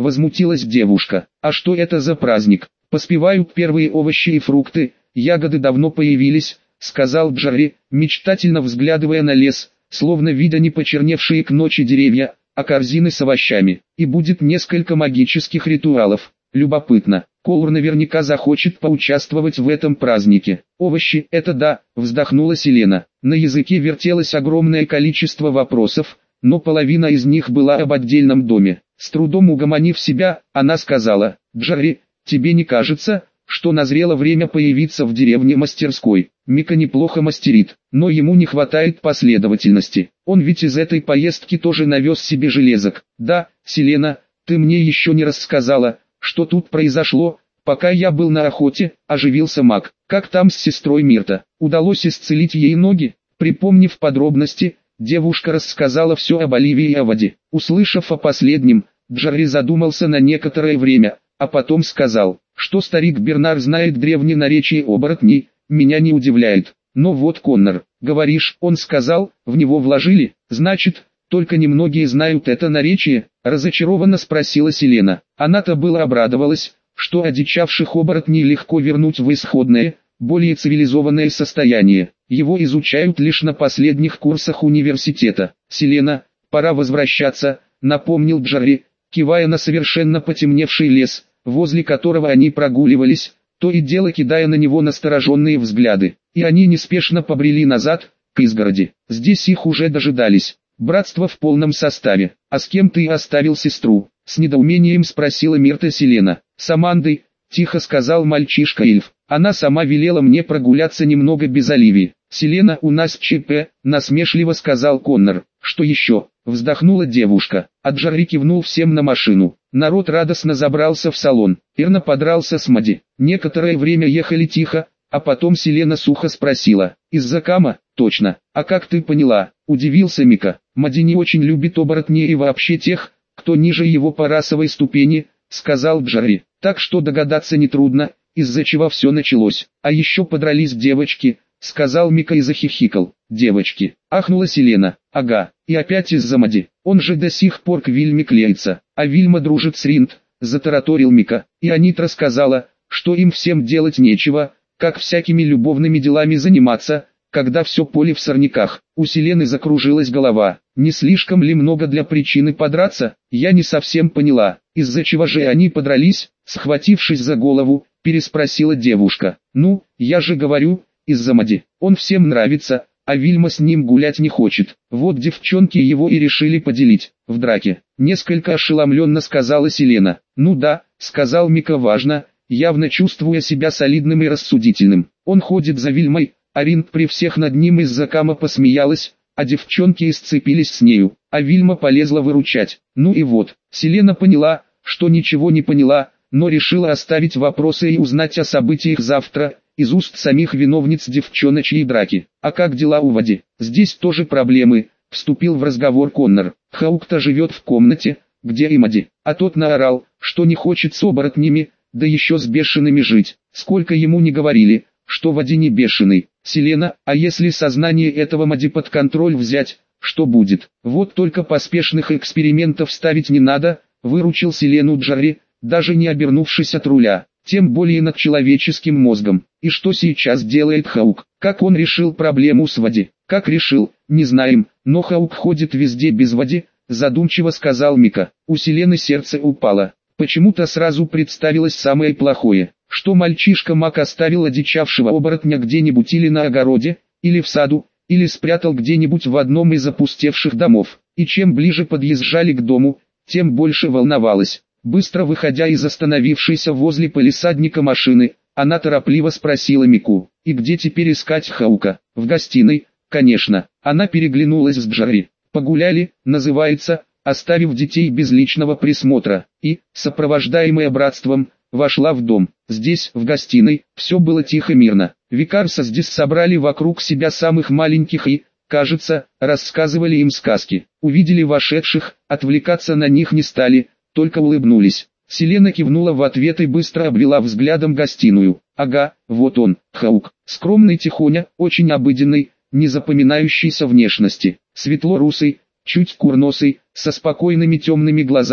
возмутилась девушка. А что это за праздник? Поспевают первые овощи и фрукты, ягоды давно появились, сказал Джарри, мечтательно взглядывая на лес, словно видя не почерневшие к ночи деревья, а корзины с овощами. И будет несколько магических ритуалов. Любопытно, Коур наверняка захочет поучаствовать в этом празднике. Овощи, это да, вздохнула Селена. На языке вертелось огромное количество вопросов, но половина из них была об отдельном доме. С трудом угомонив себя, она сказала: «Джарри, тебе не кажется, что назрело время появиться в деревне мастерской? Мика неплохо мастерит, но ему не хватает последовательности. Он ведь из этой поездки тоже навез себе железок». «Да, Селена, ты мне еще не рассказала, что тут произошло, пока я был на охоте», — оживился маг. «Как там с сестрой Мирта? Удалось исцелить ей ноги?» Припомнив подробности, девушка рассказала все об Оливии и Аваде. Услышав о последнем, Джарри задумался на некоторое время, а потом сказал, что старик Бернар знает древнее наречие оборотней, меня не удивляет. Но вот Коннор, говоришь, он сказал, в него вложили, значит, только немногие знают это наречие, разочарованно спросила Селена. Она-то было обрадовалась, что одичавших оборотней легко вернуть в исходное, более цивилизованное состояние. Его изучают лишь на последних курсах университета. «Селена, пора возвращаться», — напомнил Джарри, кивая на совершенно потемневший лес, возле которого они прогуливались, то и дело кидая на него настороженные взгляды. И они неспешно побрели назад, к изгороди. Здесь их уже дожидались. Братство в полном составе. «А с кем ты оставил сестру?» — с недоумением спросила Мирта Селена. «С Амандой», — тихо сказал мальчишка-эльф. «Она сама велела мне прогуляться немного без Оливии». «Селена, у нас ЧП», — насмешливо сказал Коннор. «Что еще?» — вздохнула девушка. А Джарри кивнул всем на машину. Народ радостно забрался в салон. Ирна подрался с Мади. Некоторое время ехали тихо, а потом Селена сухо спросила: «Из-за Кама?» «Точно. А как ты поняла?» — удивился Мика. «Мади не очень любит оборотней и вообще тех, кто ниже его по расовой ступени», — сказал Джарри. «Так что догадаться нетрудно, из-за чего все началось. А еще подрались девочки», — сказал Мика и захихикал. «Девочки», — ахнула Селена. «Ага, и опять из-за Мади. Он же до сих пор к Вильме клеится. А Вильма дружит с Ринд», — затараторил Мика. И Анитра сказала, что им всем делать нечего, как всякими любовными делами заниматься, когда все поле в сорняках. У Селены закружилась голова. Не слишком ли много для причины подраться? Я не совсем поняла, из-за чего же они подрались, схватившись за голову, переспросила девушка. «Ну, я же говорю, из-за Мади. Он всем нравится, а Вильма с ним гулять не хочет. Вот девчонки его и решили поделить, в драке». Несколько ошеломленно сказала Селена. «Ну да», — сказал Мика важно, явно чувствуя себя солидным и рассудительным. «Он ходит за Вильмой». А Ринд при всех над ним из-за Кама посмеялась, а девчонки исцепились с нею, а Вильма полезла выручать. Ну и вот, Селена поняла, что ничего не поняла, но решила оставить вопросы и узнать о событиях завтра, из уст самих виновниц девчоночьей драки. «А как дела у Вади? Здесь тоже проблемы», — вступил в разговор Коннор. «Хаук-то живет в комнате, где и Мади, а тот наорал, что не хочет с оборотнями, да еще с бешеными жить. Сколько ему не говорили, что Вади не бешеный». «Селена, а если сознание этого Мади под контроль взять, что будет?» «Вот только поспешных экспериментов ставить не надо», — выручил Селену Джарри, даже не обернувшись от руля, тем более над человеческим мозгом. «И что сейчас делает Хаук? Как он решил проблему с Вади?» «Как решил, не знаем, но Хаук ходит везде без Вади», — задумчиво сказал Мика. У Селены сердце упало. Почему-то сразу представилось самое плохое, что мальчишка-маг оставил одичавшего оборотня где-нибудь или на огороде, или в саду, или спрятал где-нибудь в одном из опустевших домов. И чем ближе подъезжали к дому, тем больше волновалась. Быстро выходя из остановившейся возле палисадника машины, она торопливо спросила Мику: «И где теперь искать Хаука?» «В гостиной, конечно». Она переглянулась с Джарри. «Погуляли, называется, оставив детей без личного присмотра», и, сопровождаемая братством, вошла в дом. Здесь, в гостиной, все было тихо-мирно. Викарса здесь собрали вокруг себя самых маленьких и, кажется, рассказывали им сказки. Увидели вошедших, отвлекаться на них не стали, только улыбнулись. Селена кивнула в ответ и быстро обвела взглядом гостиную. «Ага, вот он, Хаук, скромный тихоня, очень обыденный, не запоминающийся внешности, светло-русый, чуть курносый, со спокойными темными глазами,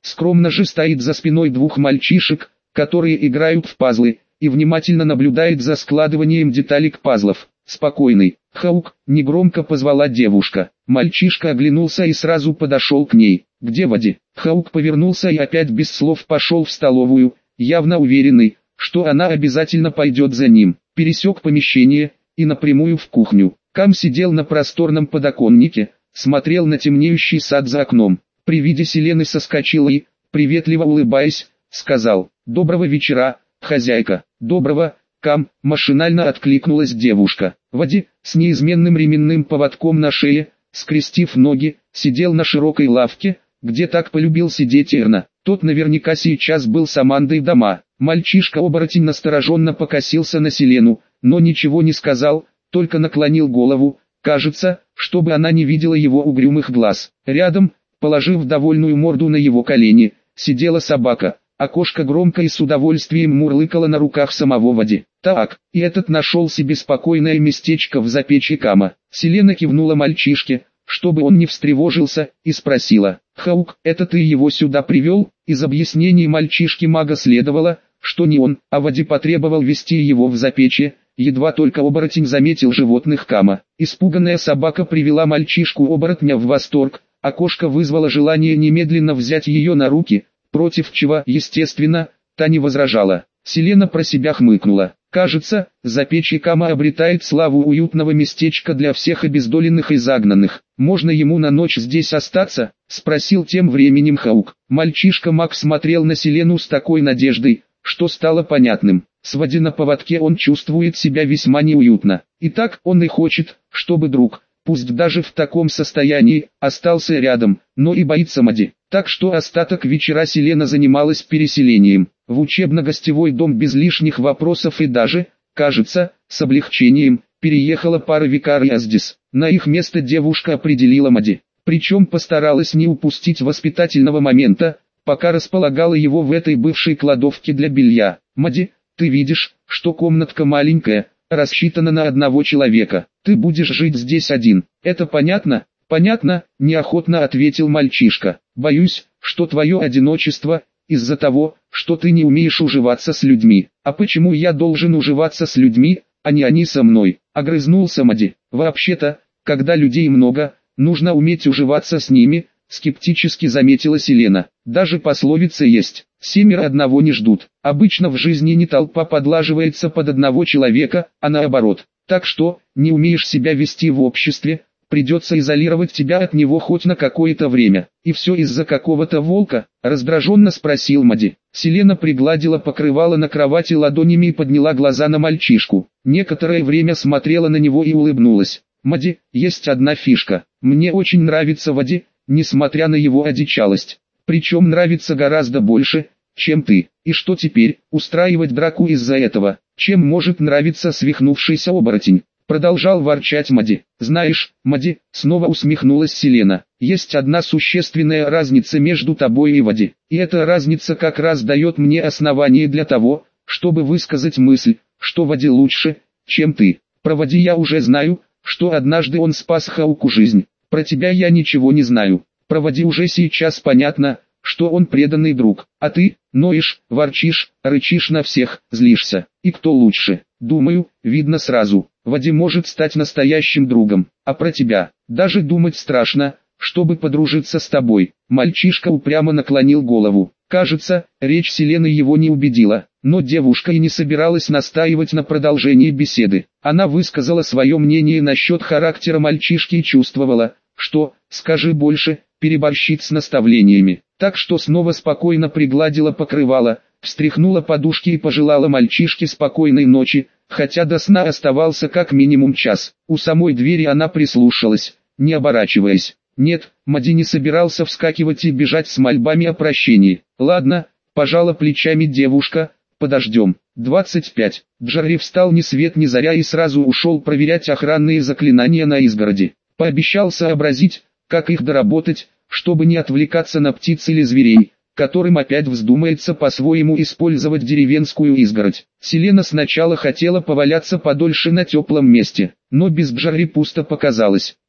скромно же стоит за спиной двух мальчишек, которые играют в пазлы, и внимательно наблюдает за складыванием деталек пазлов. «Спокойный, Хаук», — негромко позвала девушка. Мальчишка оглянулся и сразу подошел к ней. «Где Вади?» Хаук повернулся и опять без слов пошел в столовую, явно уверенный, что она обязательно пойдет за ним. Пересек помещение и напрямую в кухню. Кам сидел на просторном подоконнике, смотрел на темнеющий сад за окном. При виде Селены соскочил и, приветливо улыбаясь, сказал: «Доброго вечера, хозяйка». «Доброго, Кам», — машинально откликнулась девушка. Вади, с неизменным ременным поводком на шее, скрестив ноги, сидел на широкой лавке, где так полюбил сидеть Эрна. Тот наверняка сейчас был с Амандой дома. Мальчишка-оборотень настороженно покосился на Селену, но ничего не сказал, только наклонил голову, кажется, чтобы она не видела его угрюмых глаз. Рядом, положив довольную морду на его колени, сидела собака, а кошка громко и с удовольствием мурлыкала на руках самого Вади. Так, и этот нашел себе спокойное местечко в запечье Кама. Селена кивнула мальчишке, чтобы он не встревожился, и спросила: «Хаук, это ты его сюда привел?» Из объяснений мальчишки-мага следовало, что не он, а Вади потребовал вести его в запечье. Едва только оборотень заметил животных Кама. Испуганная собака привела мальчишку-оборотня в восторг, а кошка вызвала желание немедленно взять ее на руки, против чего, естественно, та не возражала. Селена про себя хмыкнула. Кажется, запечье Кама обретает славу уютного местечка для всех обездоленных и загнанных. «Можно ему на ночь здесь остаться?» — спросил тем временем Хаук. Мальчишка-маг смотрел на Селену с такой надеждой, что стало понятным. С Вади на поводке он чувствует себя весьма неуютно. И так он и хочет, чтобы друг, пусть даже в таком состоянии, остался рядом, но и боится Мади. Так что остаток вечера Селена занималась переселением в учебно-гостевой дом без лишних вопросов и даже, кажется, с облегчением, переехала пара викария здесь. На их место девушка определила Мади. Причем постаралась не упустить воспитательного момента, пока располагала его в этой бывшей кладовке для белья. «Мади, ты видишь, что комнатка маленькая, рассчитана на одного человека. Ты будешь жить здесь один. Это понятно?» «Понятно», — неохотно ответил мальчишка. «Боюсь, что твое одиночество из-за того, что ты не умеешь уживаться с людьми». «А почему я должен уживаться с людьми, а не они со мной?» — огрызнулся Мади. «Вообще-то, когда людей много, нужно уметь уживаться с ними», — скептически заметила Селена. «Даже пословица есть: семеро одного не ждут». Обычно в жизни не толпа подлаживается под одного человека, а наоборот. Так что, не умеешь себя вести в обществе, придется изолировать тебя от него хоть на какое-то время. «И все из-за какого-то волка?» — раздраженно спросил Мади. Селена пригладила покрывало на кровати ладонями и подняла глаза на мальчишку. Некоторое время смотрела на него и улыбнулась. «Мади, есть одна фишка. Мне очень нравится Вади, несмотря на его одичалость. Причем нравится гораздо больше, чем ты. И что теперь, устраивать драку из-за этого? Чем может нравиться свихнувшийся оборотень?» Продолжал ворчать Мади. «Знаешь, Мади», — снова усмехнулась Селена, — «есть одна существенная разница между тобой и Вади. И эта разница как раз дает мне основание для того, чтобы высказать мысль, что Вади лучше, чем ты. Про Вади я уже знаю, что однажды он спас Хауку жизнь. Про тебя я ничего не знаю. Про Вади уже сейчас понятно, что он преданный друг. А ты, ноешь, ворчишь, рычишь на всех, злишься. И кто лучше? Думаю, видно сразу. Вади может стать настоящим другом, а про тебя даже думать страшно, чтобы подружиться с тобой». Мальчишка упрямо наклонил голову. Кажется, речь Селены его не убедила, но девушка и не собиралась настаивать на продолжении беседы. Она высказала свое мнение насчет характера мальчишки и чувствовала, что, скажи больше, переборщит с наставлениями. Так что снова спокойно пригладила покрывало, встряхнула подушки и пожелала мальчишке спокойной ночи, хотя до сна оставался как минимум час. У самой двери она прислушалась, не оборачиваясь. Нет, Мади не собирался вскакивать и бежать с мольбами о прощении. «Ладно», — пожала плечами девушка, — «подождем». 25. Джарри встал ни свет ни заря и сразу ушел проверять охранные заклинания на изгороди. Пообещал сообразить, как их доработать, чтобы не отвлекаться на птиц или зверей, которым опять вздумается по-своему использовать деревенскую изгородь. Селена сначала хотела поваляться подольше на теплом месте, но без Джарри пусто показалось.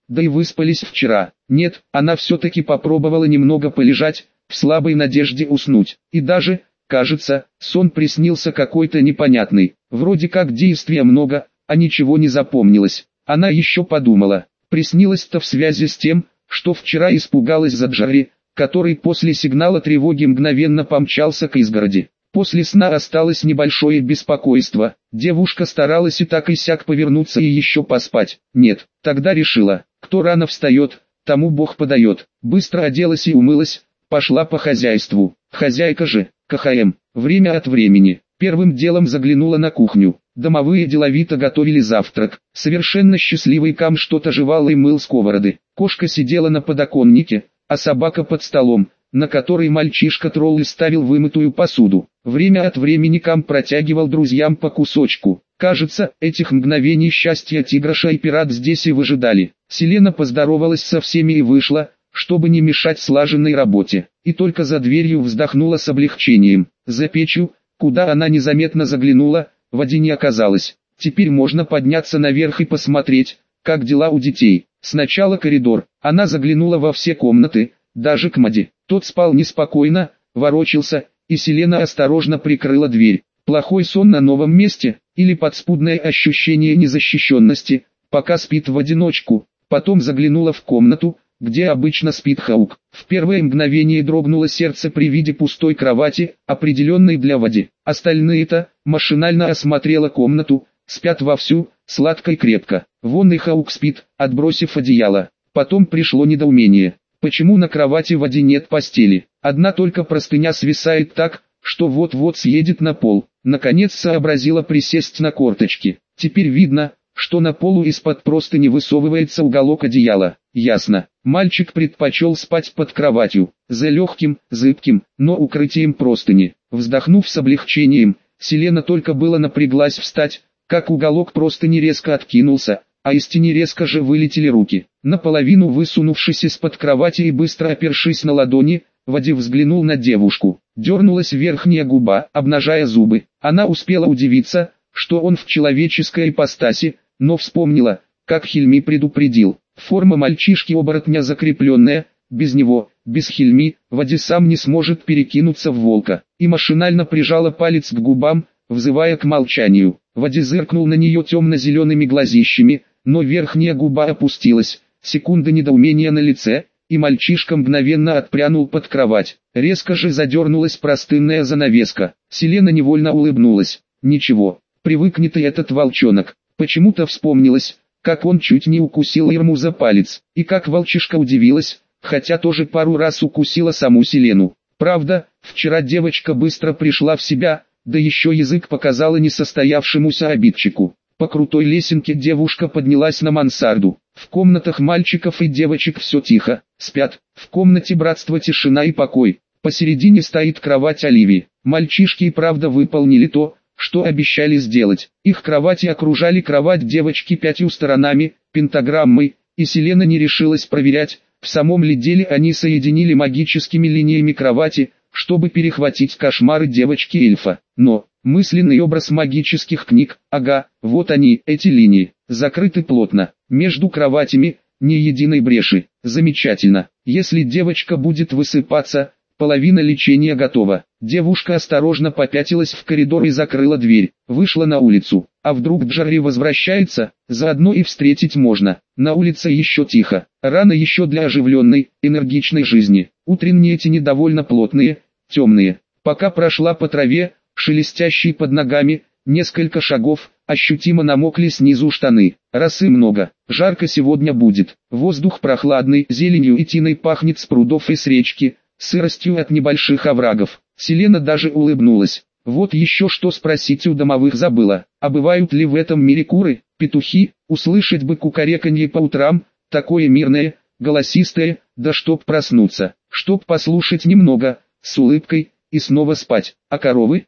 да и выспались вчера. Нет, она все-таки попробовала немного полежать, в слабой надежде уснуть. И даже, кажется, сон приснился какой-то непонятный. Вроде как действия много, а ничего не запомнилось. Она еще подумала, приснилось-то в связи с тем, что вчера испугалась за Джарри, который после сигнала тревоги мгновенно помчался к изгороди. После сна осталось небольшое беспокойство, девушка старалась и так и сяк повернуться и еще поспать. Нет, тогда решила, кто рано встает, тому Бог подает. Быстро оделась и умылась, пошла по хозяйству. Хозяйка же, КХМ, время от времени. Первым делом заглянула на кухню. Домовые деловито готовили завтрак. Совершенно счастливый Кам что-то жевал и мыл сковороды. Кошка сидела на подоконнике, а собака под столом, на который мальчишка-тролль ставил вымытую посуду. Время от времени Кам протягивал друзьям по кусочку. Кажется, этих мгновений счастья Тиграша и Пират здесь и выжидали. Селена поздоровалась со всеми и вышла, чтобы не мешать слаженной работе. И только за дверью вздохнула с облегчением. За печью, куда она незаметно заглянула, воды не оказалось. Теперь можно подняться наверх и посмотреть, как дела у детей. Сначала коридор. Она заглянула во все комнаты, даже к Маде. Тот спал неспокойно, ворочался, и Селена осторожно прикрыла дверь. Плохой сон на новом месте, или подспудное ощущение незащищенности, пока спит в одиночку. Потом заглянула в комнату, где обычно спит Хаук. В первое мгновение дрогнуло сердце при виде пустой кровати, определенной для Вади. Остальные-то, машинально осмотрела комнату, спят вовсю, сладко и крепко. Вон и Хаук спит, отбросив одеяло. Потом пришло недоумение. Почему на кровати Вади нет постели? Одна только простыня свисает так, что вот-вот съедет на пол. Наконец сообразила присесть на корточки. Теперь видно, что на полу из-под простыни высовывается уголок одеяла. Ясно. Мальчик предпочел спать под кроватью, за легким, зыбким, но укрытием простыни. Вздохнув с облегчением, Селена только было напряглась встать, как уголок простыни резко откинулся, а из тени резко же вылетели руки. Наполовину высунувшись из-под кровати и быстро опершись на ладони, Вади взглянул на девушку. Дернулась верхняя губа, обнажая зубы. Она успела удивиться, что он в человеческой ипостаси, но вспомнила, как Хильми предупредил. Форма мальчишки-оборотня закрепленная, без него, без Хильми, Вади сам не сможет перекинуться в волка. И машинально прижала палец к губам, взывая к молчанию. Вади зыркнул на нее темно-зелеными глазищами, но верхняя губа опустилась. Секунда недоумения на лице, и мальчишка мгновенно отпрянул под кровать. Резко же задернулась простынная занавеска. Селена невольно улыбнулась. Ничего, привыкнет и этот волчонок. Почему-то вспомнилось, как он чуть не укусил Ирму за палец, и как волчишка удивилась, хотя тоже пару раз укусила саму Селену. Правда, вчера девочка быстро пришла в себя, да еще язык показала несостоявшемуся обидчику. По крутой лесенке девушка поднялась на мансарду. В комнатах мальчиков и девочек все тихо, спят. В комнате братства тишина и покой. Посередине стоит кровать Оливии. Мальчишки и правда выполнили то, что обещали сделать. Их кровати окружали кровать девочки 5 сторонами, пентаграммой, и Селена не решилась проверять, в самом ли деле они соединили магическими линиями кровати, чтобы перехватить кошмары девочки-эльфа. Но, мысленный образ магических книг, ага, вот они, эти линии, закрыты плотно, между кроватями, ни единой бреши. Замечательно, если девочка будет высыпаться, половина лечения готова. Девушка осторожно попятилась в коридор и закрыла дверь, вышла на улицу. А вдруг Джарри возвращается, заодно и встретить можно. На улице еще тихо, рано еще для оживленной, энергичной жизни. Утренние тени довольно плотные, темные. Пока прошла по траве, шелестящей под ногами, несколько шагов, ощутимо намокли снизу штаны. Росы много, жарко сегодня будет. Воздух прохладный, зеленью и тиной пахнет с прудов и с речки, сыростью от небольших оврагов. Селена даже улыбнулась. Вот еще что спросить у домовых забыла. А бывают ли в этом мире куры, петухи? Услышать бы кукареканье по утрам, такое мирное, голосистое, да чтоб проснуться, чтоб послушать немного, с улыбкой, и снова спать. А коровы?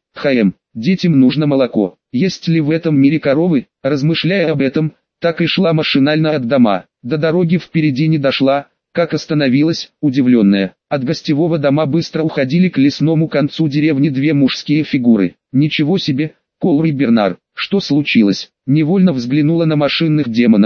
Детям нужно молоко. Есть ли в этом мире коровы? Размышляя об этом, так и шла машинально от дома. До дороги впереди не дошла, как остановилась, удивленная. От гостевого дома быстро уходили к лесному концу деревни две мужские фигуры. Ничего себе, Колр и Бернар, что случилось? Невольно взглянула на машинных демонов,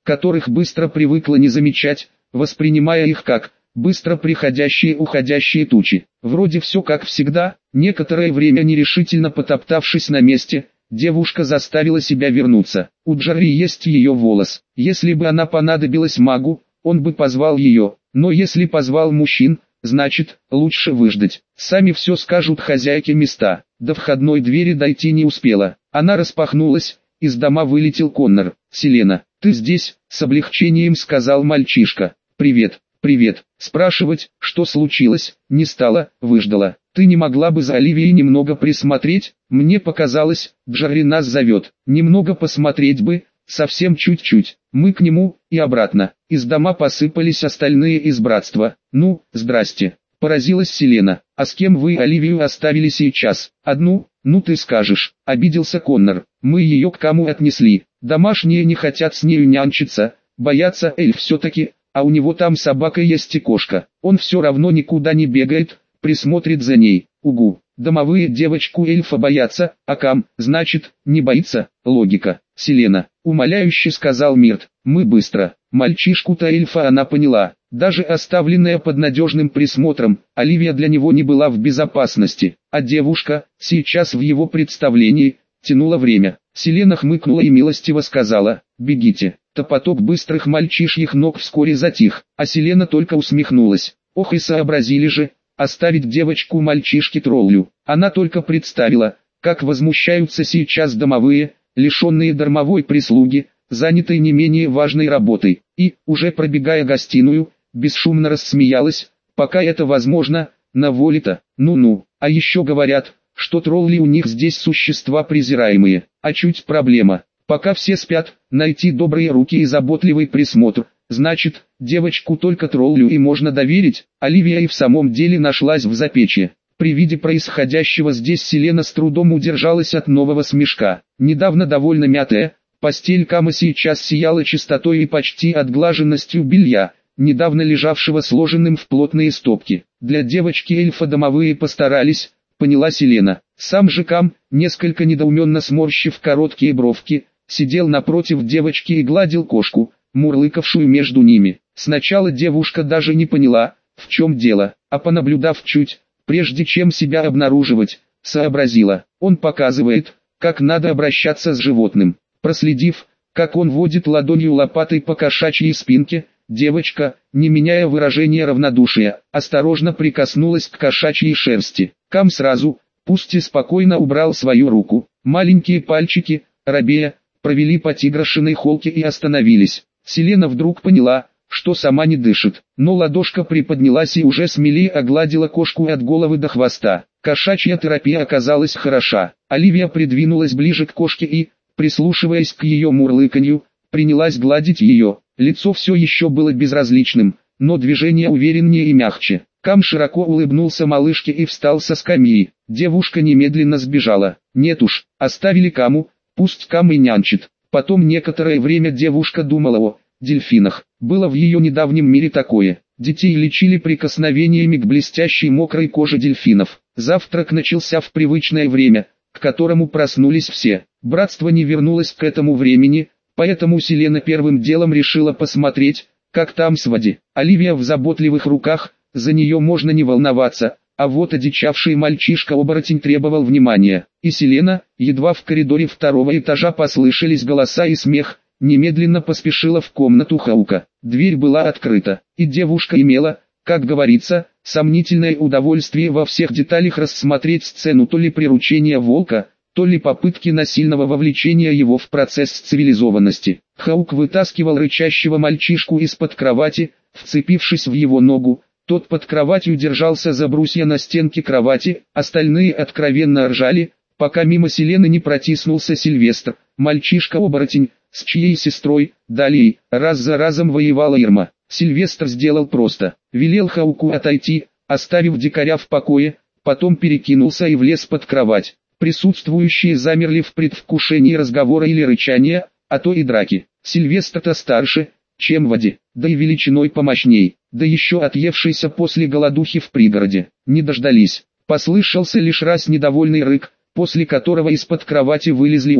которых быстро привыкла не замечать, воспринимая их как быстро приходящие и уходящие тучи. Вроде все как всегда. Некоторое время нерешительно потоптавшись на месте, девушка заставила себя вернуться. У Джарри есть ее волос. Если бы она понадобилась магу, он бы позвал ее, но если позвал мужчин, значит, лучше выждать. Сами все скажут хозяйке места. До входной двери дойти не успела. Она распахнулась, из дома вылетел Коннор. «Селена, ты здесь?» — с облегчением сказал мальчишка. «Привет, привет». Спрашивать, что случилось, не стала, выждала. «Ты не могла бы за Оливией немного присмотреть? Мне показалось, Джарри нас зовет. Немного посмотреть бы, совсем чуть-чуть». Мы к нему, и обратно. Из дома посыпались остальные из братства. «Ну, здрасте». Поразилась Селена. «А с кем вы Оливию оставили сейчас?» «Одну? Ну ты скажешь». Обиделся Коннор. «Мы ее к кому отнесли? Домашние не хотят с нею нянчиться, боятся эльф все-таки, а у него там собака есть и кошка. Он все равно никуда не бегает, присмотрит за ней. Угу. Домовые девочку эльфа боятся, а кам, значит, не боится. Логика». «Селена», умоляюще сказал Мирт, «мы быстро». Мальчишку-то эльфа она поняла. Даже оставленная под надежным присмотром, Оливия для него не была в безопасности, а девушка, сейчас в его представлении, тянула время. Селена хмыкнула и милостиво сказала: «Бегите». Топоток быстрых мальчишьих ног вскоре затих, а Селена только усмехнулась. Ох, и сообразили же, оставить девочку мальчишке-троллю. Она только представила, как возмущаются сейчас домовые, лишенные дармовой прислуги, занятой не менее важной работой, и, уже пробегая гостиную, бесшумно рассмеялась. Пока это возможно, на воле-то, ну-ну, а еще говорят, что тролли у них здесь существа презираемые, а чуть проблема. Пока все спят, найти добрые руки и заботливый присмотр, значит, девочку только троллю и можно доверить. Оливия и в самом деле нашлась в запечье. При виде происходящего здесь Селена с трудом удержалась от нового смешка. Недавно довольно мятая, постель Кама сейчас сияла чистотой и почти отглаженностью белья, недавно лежавшего сложенным в плотные стопки. Для девочки-эльфа домовые постарались, поняла Селена. Сам же Кам, несколько недоуменно сморщив короткие бровки, сидел напротив девочки и гладил кошку, мурлыкавшую между ними. Сначала девушка даже не поняла, в чем дело, а понаблюдав чуть, прежде чем себя обнаруживать, сообразила. Он показывает, как надо обращаться с животным. Проследив, как он водит ладонью лопатой по кошачьей спинке, девочка, не меняя выражения равнодушия, осторожно прикоснулась к кошачьей шерсти. Кам сразу, пусть и спокойно убрал свою руку. Маленькие пальчики, робея, провели по тиграшиной холке и остановились. Селена вдруг поняла, что сама не дышит, но ладошка приподнялась и уже смелее огладила кошку от головы до хвоста. Кошачья терапия оказалась хороша. Оливия придвинулась ближе к кошке и, прислушиваясь к ее мурлыканью, принялась гладить ее. Лицо все еще было безразличным, но движение увереннее и мягче. Кам широко улыбнулся малышке и встал со скамьи. Девушка немедленно сбежала. Нет уж, оставили Каму, пусть Кам и нянчит. Потом некоторое время девушка думала о дельфинах. Было в ее недавнем мире такое. Детей лечили прикосновениями к блестящей мокрой коже дельфинов. Завтрак начался в привычное время, к которому проснулись все. Братство не вернулось к этому времени, поэтому Селена первым делом решила посмотреть, как там с Вади. Оливия в заботливых руках, за нее можно не волноваться, а вот одичавший мальчишка-оборотень требовал внимания. И Селена, едва в коридоре второго этажа послышались голоса и смех, немедленно поспешила в комнату Хаука. Дверь была открыта, и девушка имела, как говорится, сомнительное удовольствие во всех деталях рассмотреть сцену то ли приручения волка, то ли попытки насильного вовлечения его в процесс цивилизованности. Хаук вытаскивал рычащего мальчишку из-под кровати, вцепившись в его ногу. Тот под кроватью держался за брусья на стенке кровати, остальные откровенно ржали, пока мимо Селены не протиснулся Сильвестр, мальчишка-оборотень, с чьей сестрой, Далией, раз за разом воевала Ирма. Сильвестр сделал просто, велел Хауку отойти, оставив дикаря в покое, потом перекинулся и влез под кровать. Присутствующие замерли в предвкушении разговора или рычания, а то и драки. Сильвестр-то старше, чем Вади, да и величиной помощней, да еще отъевшийся после голодухи в пригороде. Не дождались. Послышался лишь раз недовольный рык, после которого из-под кровати вылезли оба.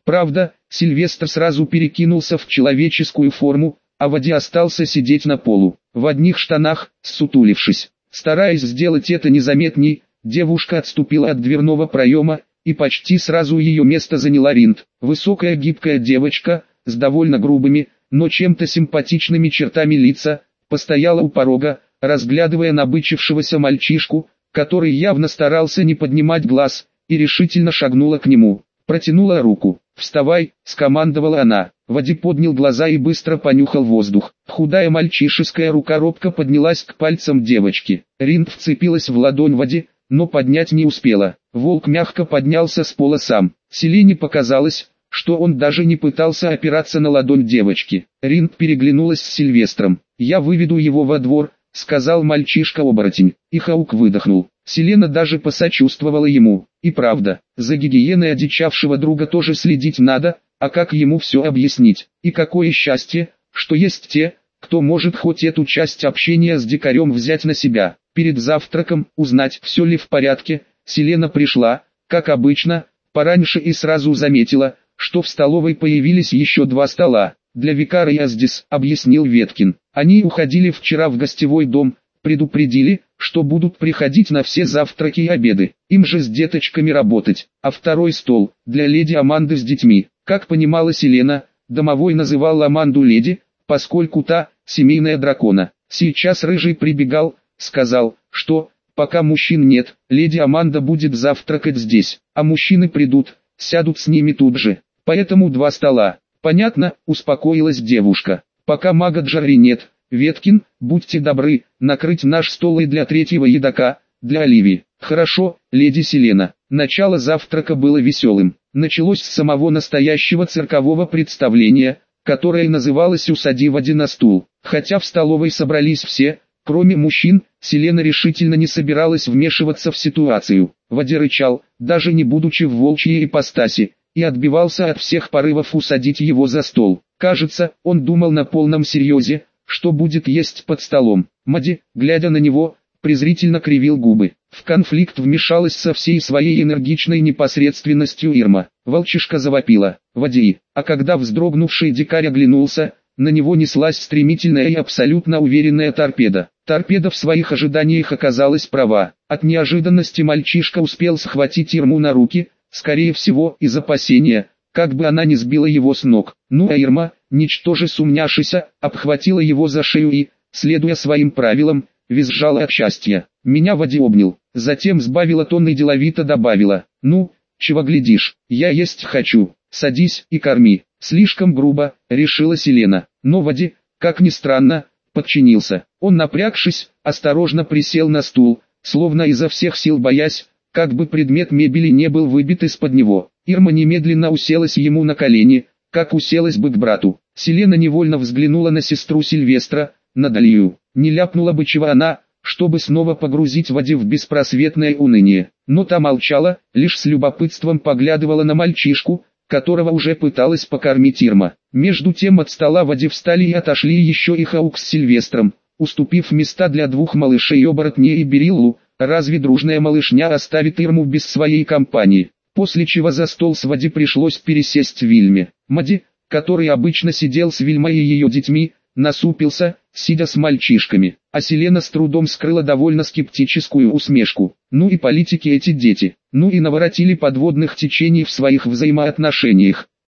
Правда, Сильвестр сразу перекинулся в человеческую форму, а Вади остался сидеть на полу, в одних штанах, ссутулившись. Стараясь сделать это незаметней, девушка отступила от дверного проема, и почти сразу ее место заняла Ринд. Высокая гибкая девочка, с довольно грубыми, но чем-то симпатичными чертами лица, постояла у порога, разглядывая набычившегося мальчишку, который явно старался не поднимать глаз, и решительно шагнула к нему. Протянула руку. «Вставай», — скомандовала она. Вади поднял глаза и быстро понюхал воздух. Худая мальчишеская рука робко поднялась к пальцам девочки. Ринд вцепилась в ладонь Вади, но поднять не успела. Волк мягко поднялся с пола сам. Селине показалось, что он даже не пытался опираться на ладонь девочки. Ринд переглянулась с Сильвестром. «Я выведу его во двор», — сказал мальчишка-оборотень. И Хаук выдохнул. Селена даже посочувствовала ему. И правда, за гигиеной одичавшего друга тоже следить надо, а как ему все объяснить? И какое счастье, что есть те, кто может хоть эту часть общения с дикарем взять на себя. Перед завтраком, узнать, все ли в порядке, Селена пришла, как обычно, пораньше и сразу заметила, что в столовой появились еще 2 стола. «Для Викара и Аздис», — объяснил Веткин. «Они уходили вчера в гостевой дом, предупредили, что будут приходить на все завтраки и обеды. Им же с деточками работать. А второй стол, для леди Аманды с детьми». Как понимала Селена, домовой называл Аманду леди, поскольку та — семейная дракона. Сейчас Рыжий прибегал, сказал, что, пока мужчин нет, леди Аманда будет завтракать здесь, а мужчины придут, сядут с ними тут же. Поэтому 2 стола. «Понятно», — успокоилась девушка. «Пока мага Джарри нет, Веткин, будьте добры, накрыть наш стол и для 3-го едока, для Оливии». «Хорошо, леди Селена». Начало завтрака было веселым. Началось с самого настоящего циркового представления, которое называлось «Усади Вади на стул». Хотя в столовой собрались все, кроме мужчин, Селена решительно не собиралась вмешиваться в ситуацию. Вади рычал, даже не будучи в волчьей ипостаси, и отбивался от всех порывов усадить его за стол. Кажется, он думал на полном серьезе, что будет есть под столом. Мади, глядя на него, презрительно кривил губы. В конфликт вмешалась со всей своей энергичной непосредственностью Ирма. Волчишка завопила: «Вади!» А когда вздрогнувший дикарь оглянулся, на него неслась стремительная и абсолютно уверенная торпеда. Торпеда в своих ожиданиях оказалась права. От неожиданности мальчишка успел схватить Ирму на руки, скорее всего из опасения, как бы она не сбила его с ног. Ну а Ирма, ничтоже сумняшися, обхватила его за шею и, следуя своим правилам, визжала от счастья. Меня Вади обнял, затем сбавила тон и деловито добавила: «Ну, чего глядишь, я есть хочу, садись и корми». Слишком грубо, решила Селена, но Вади, как ни странно, подчинился. Он, напрягшись, осторожно присел на стул, словно изо всех сил боясь, как бы предмет мебели не был выбит из-под него. Ирма немедленно уселась ему на колени, как уселась бы к брату. Селена невольно взглянула на сестру Сильвестра, на Далию. Не ляпнула бы чего она, чтобы снова погрузить Вади в беспросветное уныние. Но та молчала, лишь с любопытством поглядывала на мальчишку, которого уже пыталась покормить Ирма. Между тем от стола Вади встали и отошли еще и Хаук с Сильвестром, уступив места для 2 малышей-оборотней и Бериллу. Разве дружная малышня оставит Ирму без своей компании? После чего за стол с Вади пришлось пересесть Вильме. Мади, который обычно сидел с Вильмой и ее детьми, насупился, сидя с мальчишками, а Селена с трудом скрыла довольно скептическую усмешку. Ну и политики эти дети, ну и наворотили подводных течений в своих взаимоотношениях.